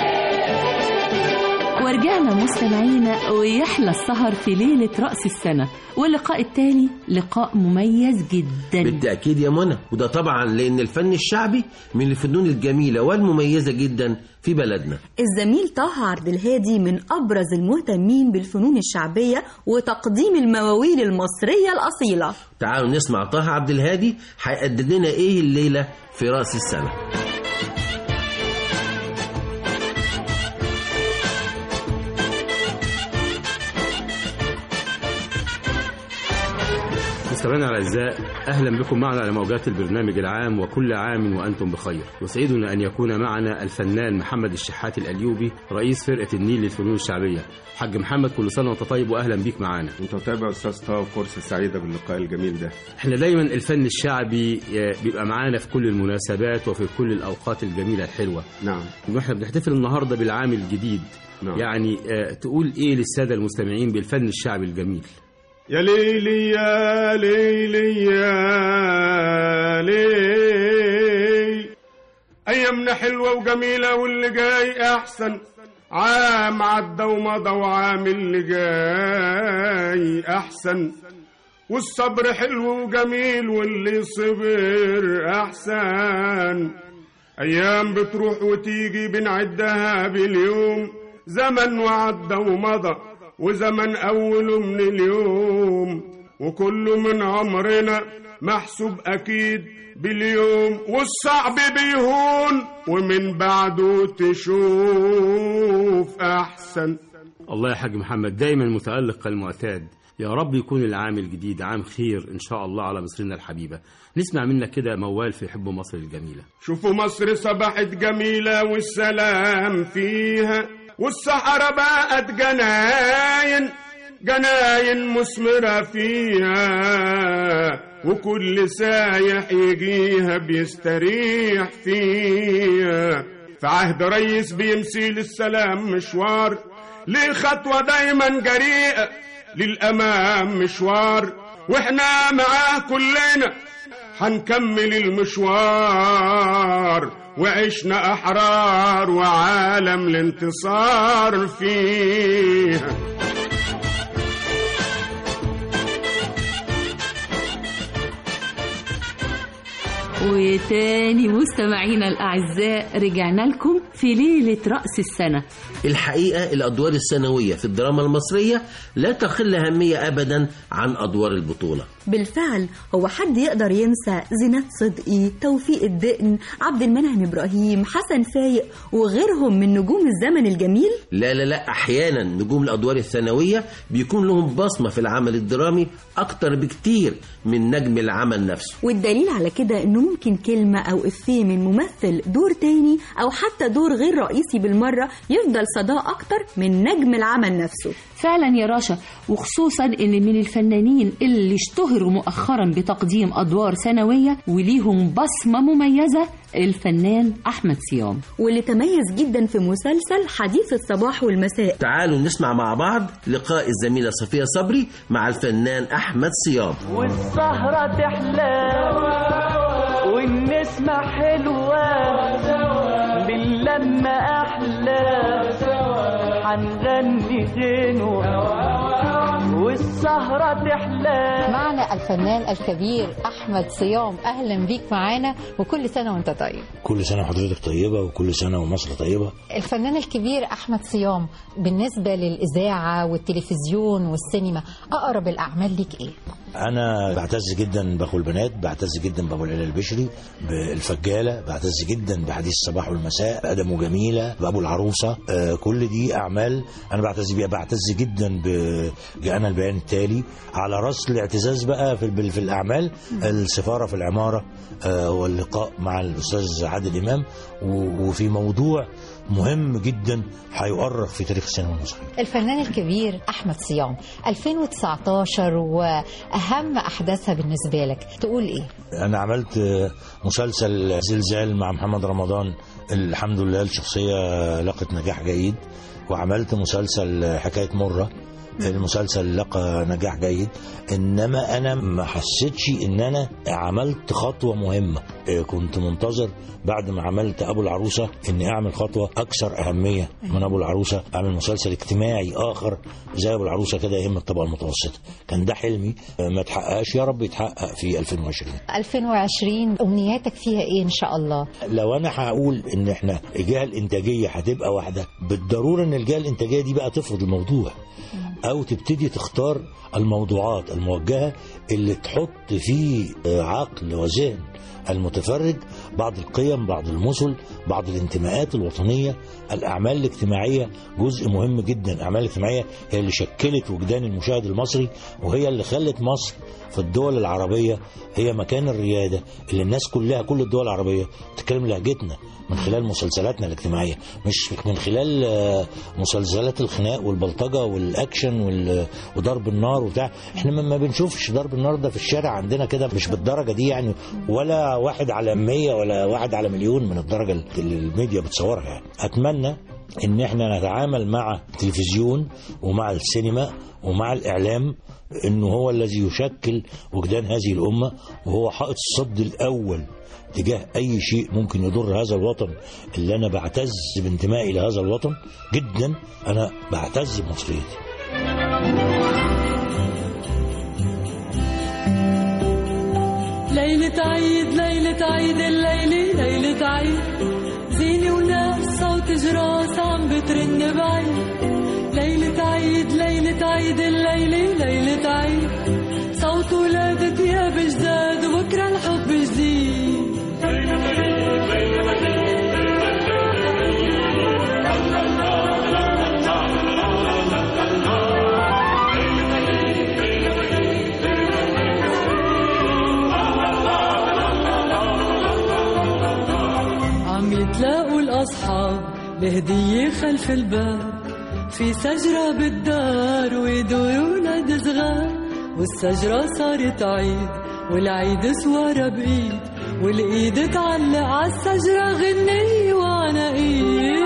ورجعنا مستمعينا ويحلى السهر في ليلة رأس السنة، واللقاء التالي لقاء مميز جدا بالتأكيد يا منى، وده طبعا لأن الفن الشعبي من الفنون الجميلة والمميزة جدا في بلدنا. الزميل طه عبد الهادي من أبرز المهتمين بالفنون الشعبية وتقديم المواويل المصرية الأصيلة. تعالوا نسمع طه عبد الهادي هيقدم لنا إيه الليلة في رأس السنة. مستمعينا الاعزاء، اهلا بكم معنا على موجات البرنامج العام، وكل عام وانتم بخير. يسعدنا ان يكون معنا الفنان محمد الشحات الأليوبي رئيس فرقه النيل للفنون الشعبيه. حاج محمد، كل سنه وانت طيب واهلا بيك معانا. وانت طيب يا استاذ طه، فرصه سعيده باللقاء الجميل ده. احنا دايما الفن الشعبي بيبقى معانا في كل المناسبات وفي كل الاوقات الجميله الحلوه. نعم. واحنا بنحتفل النهارده بالعام الجديد. نعم. يعني تقول ايه للساده المستمعين بالفن الشعبي الجميل؟ يا ليلي يا ليلي يا ليل، أيامنا حلوة وجميلة واللي جاي أحسن. عام عدى ومضى وعام اللي جاي أحسن، والصبر حلو وجميل واللي صبر أحسن. أيام بتروح وتيجي بنعدها باليوم، زمن وعدى ومضى وزمن أوله من اليوم، وكله من عمرنا محسوب أكيد باليوم، والصعب بيهون ومن بعده تشوف أحسن. الله يا حاج محمد، دايما متألق كالمعتاد. يا رب يكون العام الجديد عام خير إن شاء الله على مصرنا الحبيبة. نسمع منك كده موال في حب مصر الجميلة. شوفوا مصر صبحت جميلة والسلام فيها، والصحراء بقت جناين مثمرة فيها، وكل سايح يجيها بيستريح فيها. في عهد ريس بيمشي للسلام مشوار، ليه خطوة دايما جريئة للأمام مشوار، واحنا معاه كلنا هنكمل المشوار، وعشنا أحرار وعالم الانتصار فيها. وتاني مستمعينا الأعزاء رجعنا لكم في ليلة رأس السنة. الحقيقة الأدوار السنوية في الدراما المصرية لا تقل أهمية أبدا عن أدوار البطولة. بالفعل، هو حد يقدر ينسى زينات صدقي، توفيق الدقن، عبد المنعم إبراهيم، حسن فايق وغيرهم من نجوم الزمن الجميل؟ لا، أحيانا نجوم الأدوار الثانوية بيكون لهم بصمة في العمل الدرامي أكتر بكتير من نجم العمل نفسه. والدليل على كده إنه ممكن كلمة أو إفيه من ممثل دور تاني أو حتى دور غير رئيسي بالمرة يفضل صداه أكتر من نجم العمل نفسه. فعلا يا رشا، وخصوصا إن من الفنانين اللي اشتهروا مؤخرا بتقديم أدوار ثانوية وليهم بصمة مميزة الفنان أحمد صيام، واللي تميز جدا في مسلسل حديث الصباح والمساء. تعالوا نسمع مع بعض لقاء الزميلة صفية صبري مع الفنان أحمد صيام. والسهرة تحلى والنسمة حلوة باللمة أحلى، هنغني غنوة والسهرة تحلى. معنا الفنان الكبير أحمد صيام، أهلا بيك معانا وكل سنة وانت طيب. كل سنة وحضرتك طيبة وكل سنة ومصر طيبة. الفنان الكبير أحمد صيام، بالنسبة للإذاعة والتلفزيون والسينما أقرب الأعمال ليك إيه؟ أنا بعتز جدا بأخو البنات، بعتز جدا بأبو العلا البشري، بالفجالة، بعتز جدا بحديث الصباح والمساء، أدم وجميلة، بأبو العروسة، كل دي أعمال أنا بعتز بيها. بعتز جدا بجاءنا البيان التالي. على رأس الاعتزاز بقى في الأعمال السفارة في العمارة، واللقاء مع الأستاذ عادل إمام، وفي موضوع مهم جدا هيؤرخ في تاريخ السينما المصرية. الفنان الكبير أحمد صيام، 2019 وأهم أحداثها بالنسبة لك تقول إيه؟ أنا عملت مسلسل زلزال مع محمد رمضان، الحمد لله الشخصية لقت نجاح جيد. وعملت مسلسل حكاية مرة، المسلسل لقى نجاح جيد. انما انا ما حسيتش ان انا عملت خطوة مهمة. كنت منتظر بعد ما عملت ابو العروسة اني اعمل خطوة اكثر اهمية من ابو العروسة، اعمل مسلسل اجتماعي اخر زي ابو العروسة كده يهم الطبقة المتوسطة. كان ده حلمي ما تحققش، يا رب يتحقق في 2020. 2020 امنياتك فيها ايه ان شاء الله؟ لو انا هقول ان احنا الجهة الانتاجية هتبقى واحدة، بالضرورة ان الجهة الانتاجية دي بقى تفرض الموضوع او تبتدي تختار الموضوعات الموجهة اللي تحط في عقل وذهن المتفرج بعض القيم، بعض المثل، بعض الانتماءات الوطنية. الأعمال الاجتماعية جزء مهم جدا. الأعمال الاجتماعية هي اللي شكلت وجدان المشاهد المصري، وهي اللي خلت مصر في الدول العربية هي مكان الريادة اللي الناس كلها، كل الدول العربية بتتكلم لهجتنا من خلال مسلسلاتنا الاجتماعية، مش من خلال مسلسلات الخناق والبلطجة والأكشن وضرب النار وبتاع. احنا ما بنشوفش ضرب النار ده في الشارع عندنا كده، مش بالدرجة دي يعني، ولا 1 على 100 ولا 1 على مليون من الدرجة اللي الميديا بتصورها يعني. أتمنى ان احنا نتعامل مع التلفزيون ومع السينما ومع الإعلام انه هو الذي يشكل وجدان هذه الأمة، وهو حائط الصد الأول تجاه أي شيء ممكن يضر هذا الوطن اللي أنا بعتز بانتمائي لهذا الوطن جدا. أنا بعتز بمصريتي. ليلة عيد ليلة عيد الليلة ليلة عيد، زينة وناس صوت جراس عم بترن بعيد. ليلة عيد ليلة عيد الليلة ليلة عيد، صوت ولادة يا بجداد وبكرة الحب جديد. عم يتلاقوا الأصحاب الهدية خلف الباب، في شجرة بالدار ويدور ولاد صغار، والشجرة صارت عيد والعيد سوارة بإيد، والإيد تعلق عالشجرة غنية وعناقيد.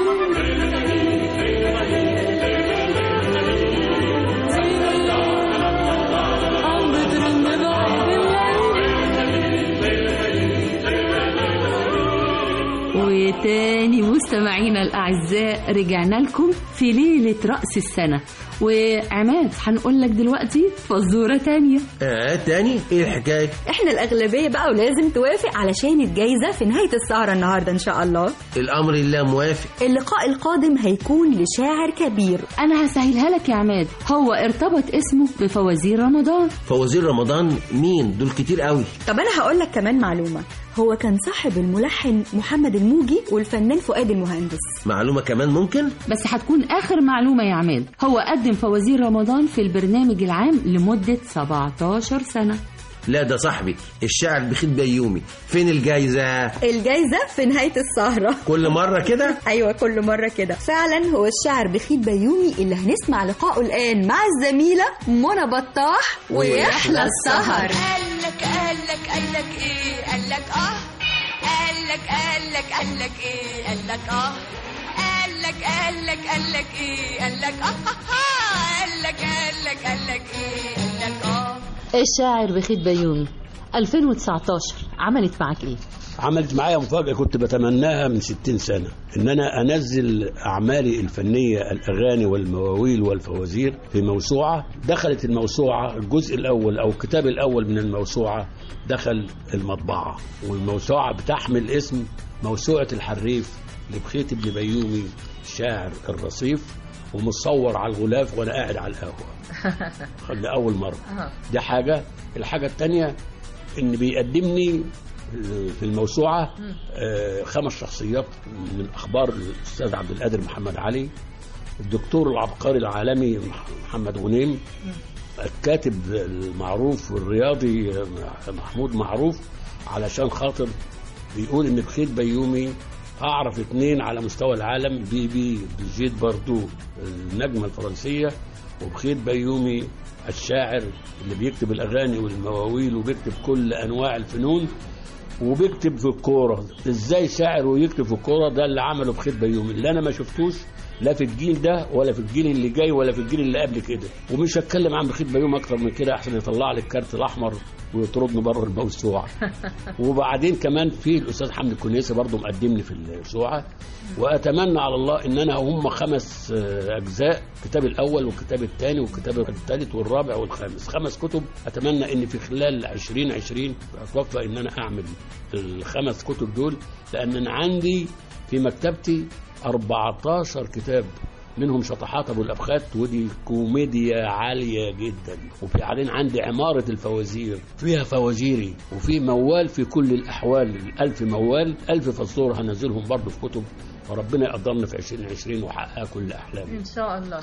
وتاني مستمعينا الأعزاء رجعنا لكم في ليلة رأس السنة. وعماد هنقول لك دلوقتي فزورة تانية. تاني؟ ايه الحكاية؟ احنا الأغلبية بقى ولازم توافق علشان الجايزة في نهاية السهرة النهاردة إن شاء الله. الأمر لله موافق. اللقاء القادم هيكون لشاعر كبير. أنا هسهلها لك يا عماد، هو ارتبط اسمه بفوازير رمضان. فوازير رمضان مين؟ دول كتير قوي. طب أنا هقول لك كمان معلومة، هو كان صاحب الملحن محمد الموجي والفنان فؤاد المهندس. معلومة كمان ممكن؟ بس هتكون آخر معلومة يا عماد، هو قدم فوازير رمضان في البرنامج العام لمدة 17 سنة. لا ده صاحبي الشاعر بخيت بيومي. فين الجايزة؟ الجايزة في نهاية السهرة. كل مرة كده؟ أيوة كل مرة كده فعلا. هو الشاعر بخيت بيومي اللي هنسمع لقائه الآن مع الزميلة منى بطاح ويحلى السهر. قالك ايه قالك قالك ايه قالك قالك ايه قالك قالك ايه قالك الشاعر بخيت بيومي 2019 عملت معك ايه؟ عملت معايا مفاجأة كنت بتمناها من 60 سنة، ان انا انزل اعمالي الفنية الاغاني والمواويل والفوازير في موسوعة. دخلت الموسوعة الجزء الاول او الكتاب الاول من الموسوعة دخل المطبعة، والموسوعة بتحمل اسم موسوعة الحريف لبخيت بن بيومي الشاعر الرصيف، ومصور على الغلاف وانا قاعد على القهوة لأول مرة. دي حاجة. الحاجة التانية ان بيقدمني في الموسوعة 5 شخصيات من أخبار الأستاذ عبد القادر محمد علي، الدكتور العبقري العالمي محمد غنيم، الكاتب المعروف والرياضي محمود معروف، علشان خاطر بيقول إن بخيت بيومي أعرف 2 على مستوى العالم، بريجيت باردو النجمة الفرنسية، وبخيت بيومي الشاعر اللي بيكتب الأغاني والمواويل وبيكتب كل أنواع الفنون وبيكتب في الكورة. ازاي شاعر ويكتب في الكورة؟ ده اللي عمله بخيت بيومي، اللي انا ما شفتوش لا في الجيل ده ولا في الجيل اللي جاي ولا في الجيل اللي قبل كده. ومش هتكلم عن بخيت بيومي اكتر من كده احسن يطلع لي الكارت الاحمر ويطردني بره الموسوعة. وبعدين كمان في الاستاذ حمدي الكنيسي برضه مقدمني في الموسوعة، واتمنى على الله ان انا هم 5 اجزاء، الكتاب الاول والكتاب الثاني والكتاب الثالث والرابع والخامس، 5 كتب. اتمنى ان في خلال 2020 اتوقع ان انا اعمل ال5 كتب دول، لان انا عندي في مكتبتي 14 كتاب منهم شطحات ابو الابخات، ودي كوميديا عاليه جدا. وفي علين عندي عماره الفوازير فيها فوازيري، وفي موال في كل الاحوال، 1000 موال 1000 فزوره هنزلهم برضه في كتب، وربنا يقدرنا في 2020 وحقق كل احلامي ان شاء الله.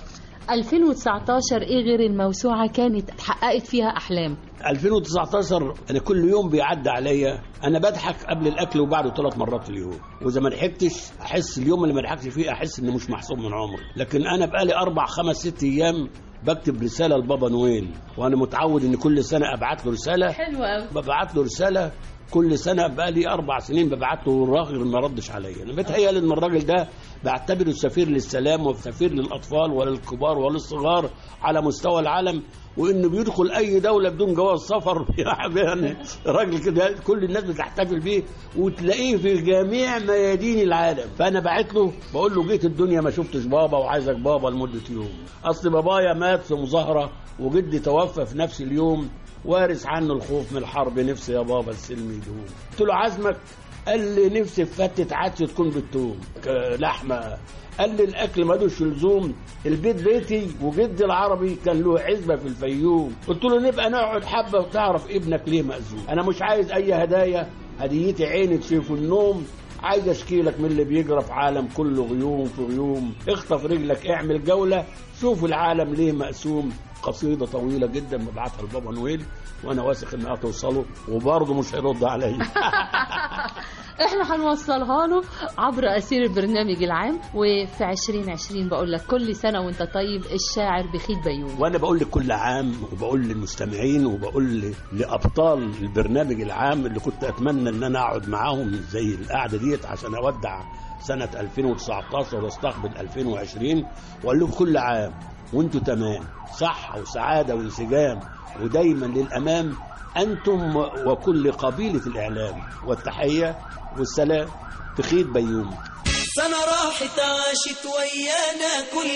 2019 ايه غير الموسوعة كانت اتحققت فيها احلام؟ 2019 انا كل يوم بيعدي عليا انا بضحك قبل الاكل وبعده 3 مرات في اليوم، واذا ما ضحكتش احس اليوم اللي ما ضحكتش فيه احس انه مش محسوب من عمري. لكن انا بقالي 4 5 6 ايام بكتب رساله لبابا نويل، وانا متعود ان كل سنه ابعت له رساله. حلوه قوي. ببعت له رساله كل سنه، بقالي 4 سنين ببعت له، الراجل ما ردش عليا. انا بتهيألي ان الراجل ده بعتبره سفير للسلام وسفير للاطفال وللكبار وللصغار على مستوى العالم، وانه بيدخل اي دوله بدون جواز سفر. يعني راجل كده كل الناس بتحتفل بيه وتلاقيه في جميع ميادين العالم. فانا بعت له بقول له جيت الدنيا ما شفتش بابا وعايزك بابا لمده يوم، اصل بابايا مات في مظاهره وجدي توفى في نفس اليوم، وارث عنه الخوف من الحرب، نفسي يا بابا السلم يدوم. قلت له عزمك؟ قال لي نفسي في فتة عدس تكون بالثوم لحمه. قال لي الاكل مالوش لزوم، البيت بيتي وجدي العربي كان له عزبه في الفيوم. قلت له نبقى نقعد حبه وتعرف ابنك ليه مأذون. انا مش عايز اي هدايا، هديتي عيني تشوف النوم، عايز اشكيلك من اللي بيجرى في عالم كله غيوم في غيوم، اخطف رجلك اعمل جوله شوف العالم ليه مقسوم. قصيده طويله جدا ببعتها لبابا نويل، وانا واثق انها توصله وبرضه مش هيرد عليا. احنا هنوصلها له عبر أثير البرنامج العام. وفي 2020 بقول لك كل سنة وانت طيب، الشاعر بخيت بيومي. وانا بقول لك كل عام، وبقول للمستمعين، وبقول لابطال البرنامج العام اللي كنت اتمنى ان انا اقعد معاهم زي القعده ديت عشان اودع سنه 2019 واستقبل 2020، واقول لهم كل عام وانتم تمام، صحه وسعاده وانسجام ودايما للامام انتم وكل قبيله الاعلام. والتحيه والسلام، بخيت بيومي. سنة راحت عاشت ويانا كل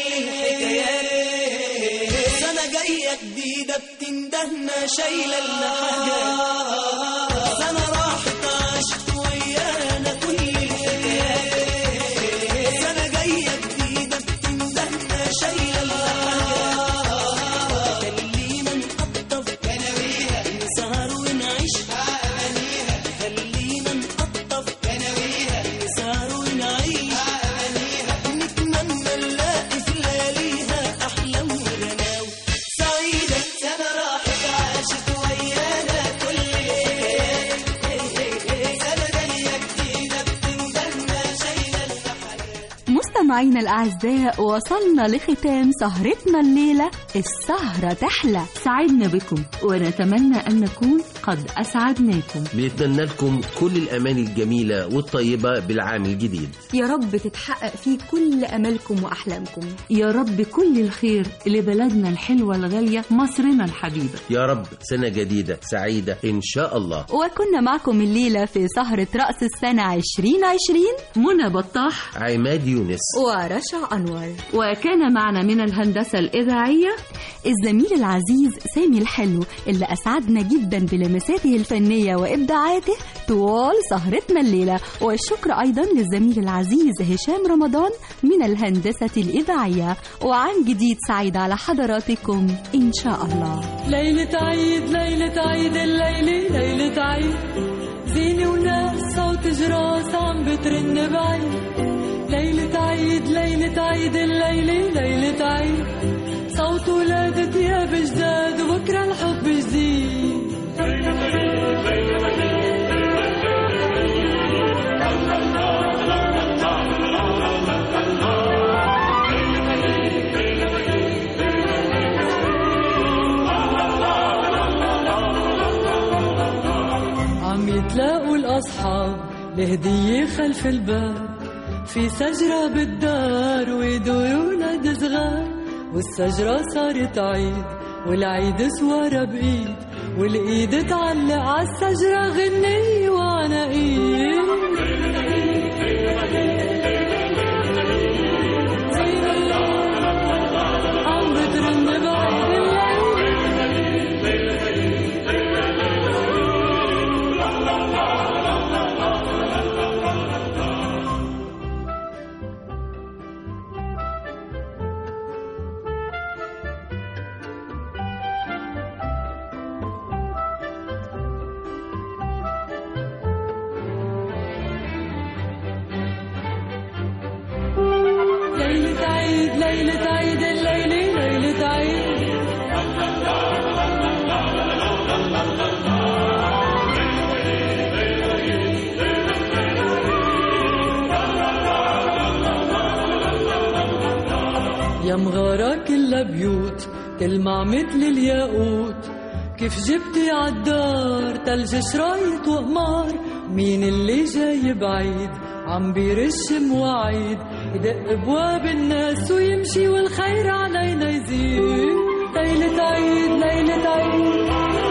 الحكايات، سنة جاية جديدة بتندهنا شايلة الحاجات. سنة راحت عاشت ويانا كل الحكايات، سنة جاية جديدة بتندهنا شايلة الحاجات. خلينا نقطف كناويها، نسهر ونعيش أمانيها. خلينا نقطف كناويها، نسهر ونعيش أمانيها. نتمنى نلاقي في لياليها أحلام ورناوي سعيدة. سنة راحت عاشت ويانا كل الحكايات، سنة جاية جديدة بتندهنا شايلة الحاجات. مستمعينا الأعزاء، وصلنا لختام سهرتنا الليلة، السهرة تحلى. سعدنا بكم ونتمنى أن نكون قد أسعدناكم. بنتمنى لكم كل الأمان الجميلة والطيبة بالعام الجديد. يا رب تتحقق فيه كل أملكم وأحلامكم. يا رب كل الخير لبلدنا الحلوة الغالية مصرنا الحبيبة. يا رب سنة جديدة سعيدة إن شاء الله. وكنا معكم الليلة في سهرة رأس السنة 2020 منى بطاح، عماد يونس، ورشا أنور. وكان معنا من الهندسة الإذاعية الزميل العزيز سامي الحلو، اللي أسعدنا جدا بلمساته الفنية وإبداعاته طوال سهرتنا الليلة. والشكر أيضا للزميل العزيز هشام رمضان من الهندسة الإذاعية. وعام جديد سعيد على حضراتكم إن شاء الله. ليلة عيد ليلة عيد الليلة ليلة عيد، زينة وناس صوت جراس عم بترن بعيد. ليلة عيد ليلة عيد الليلة ليلة عيد، صوت ولادة ثياب جداد وبكرة الحب جديد. عم يتلاقوا الأصحاب لهدية خلف الباب، في سجرة بالدار ويدوروا ولاد صغار. والسجرة صارت عيد والعيد سوارة بإيد، والإيد تعلق عالسجرة غنية وعناقيد. عم بترن بعيد ليلة عيد ليلة عيد الليلة ليلة عيد. يا مغارة كلها بيوت تلمع مثل الياقوت، كيف جبتي عالدار تلج شرايط وقمار. مين اللي جاي بعيد عم بيرش مواعيد، يدق بواب الناس ويمشي والخير علينا يزيد. ليلة عيد ليلة عيد،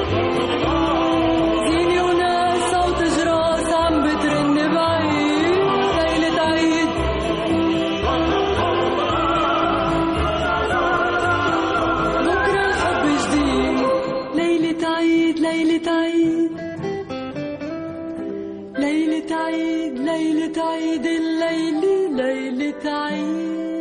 زينة وناس صوت جراس عم بترن بعيد. ليلة عيد بكرة الحب جديد. ليلة عيد ليلة عيد ليلة عيد ليلة عيد الليلة ليلة عيد.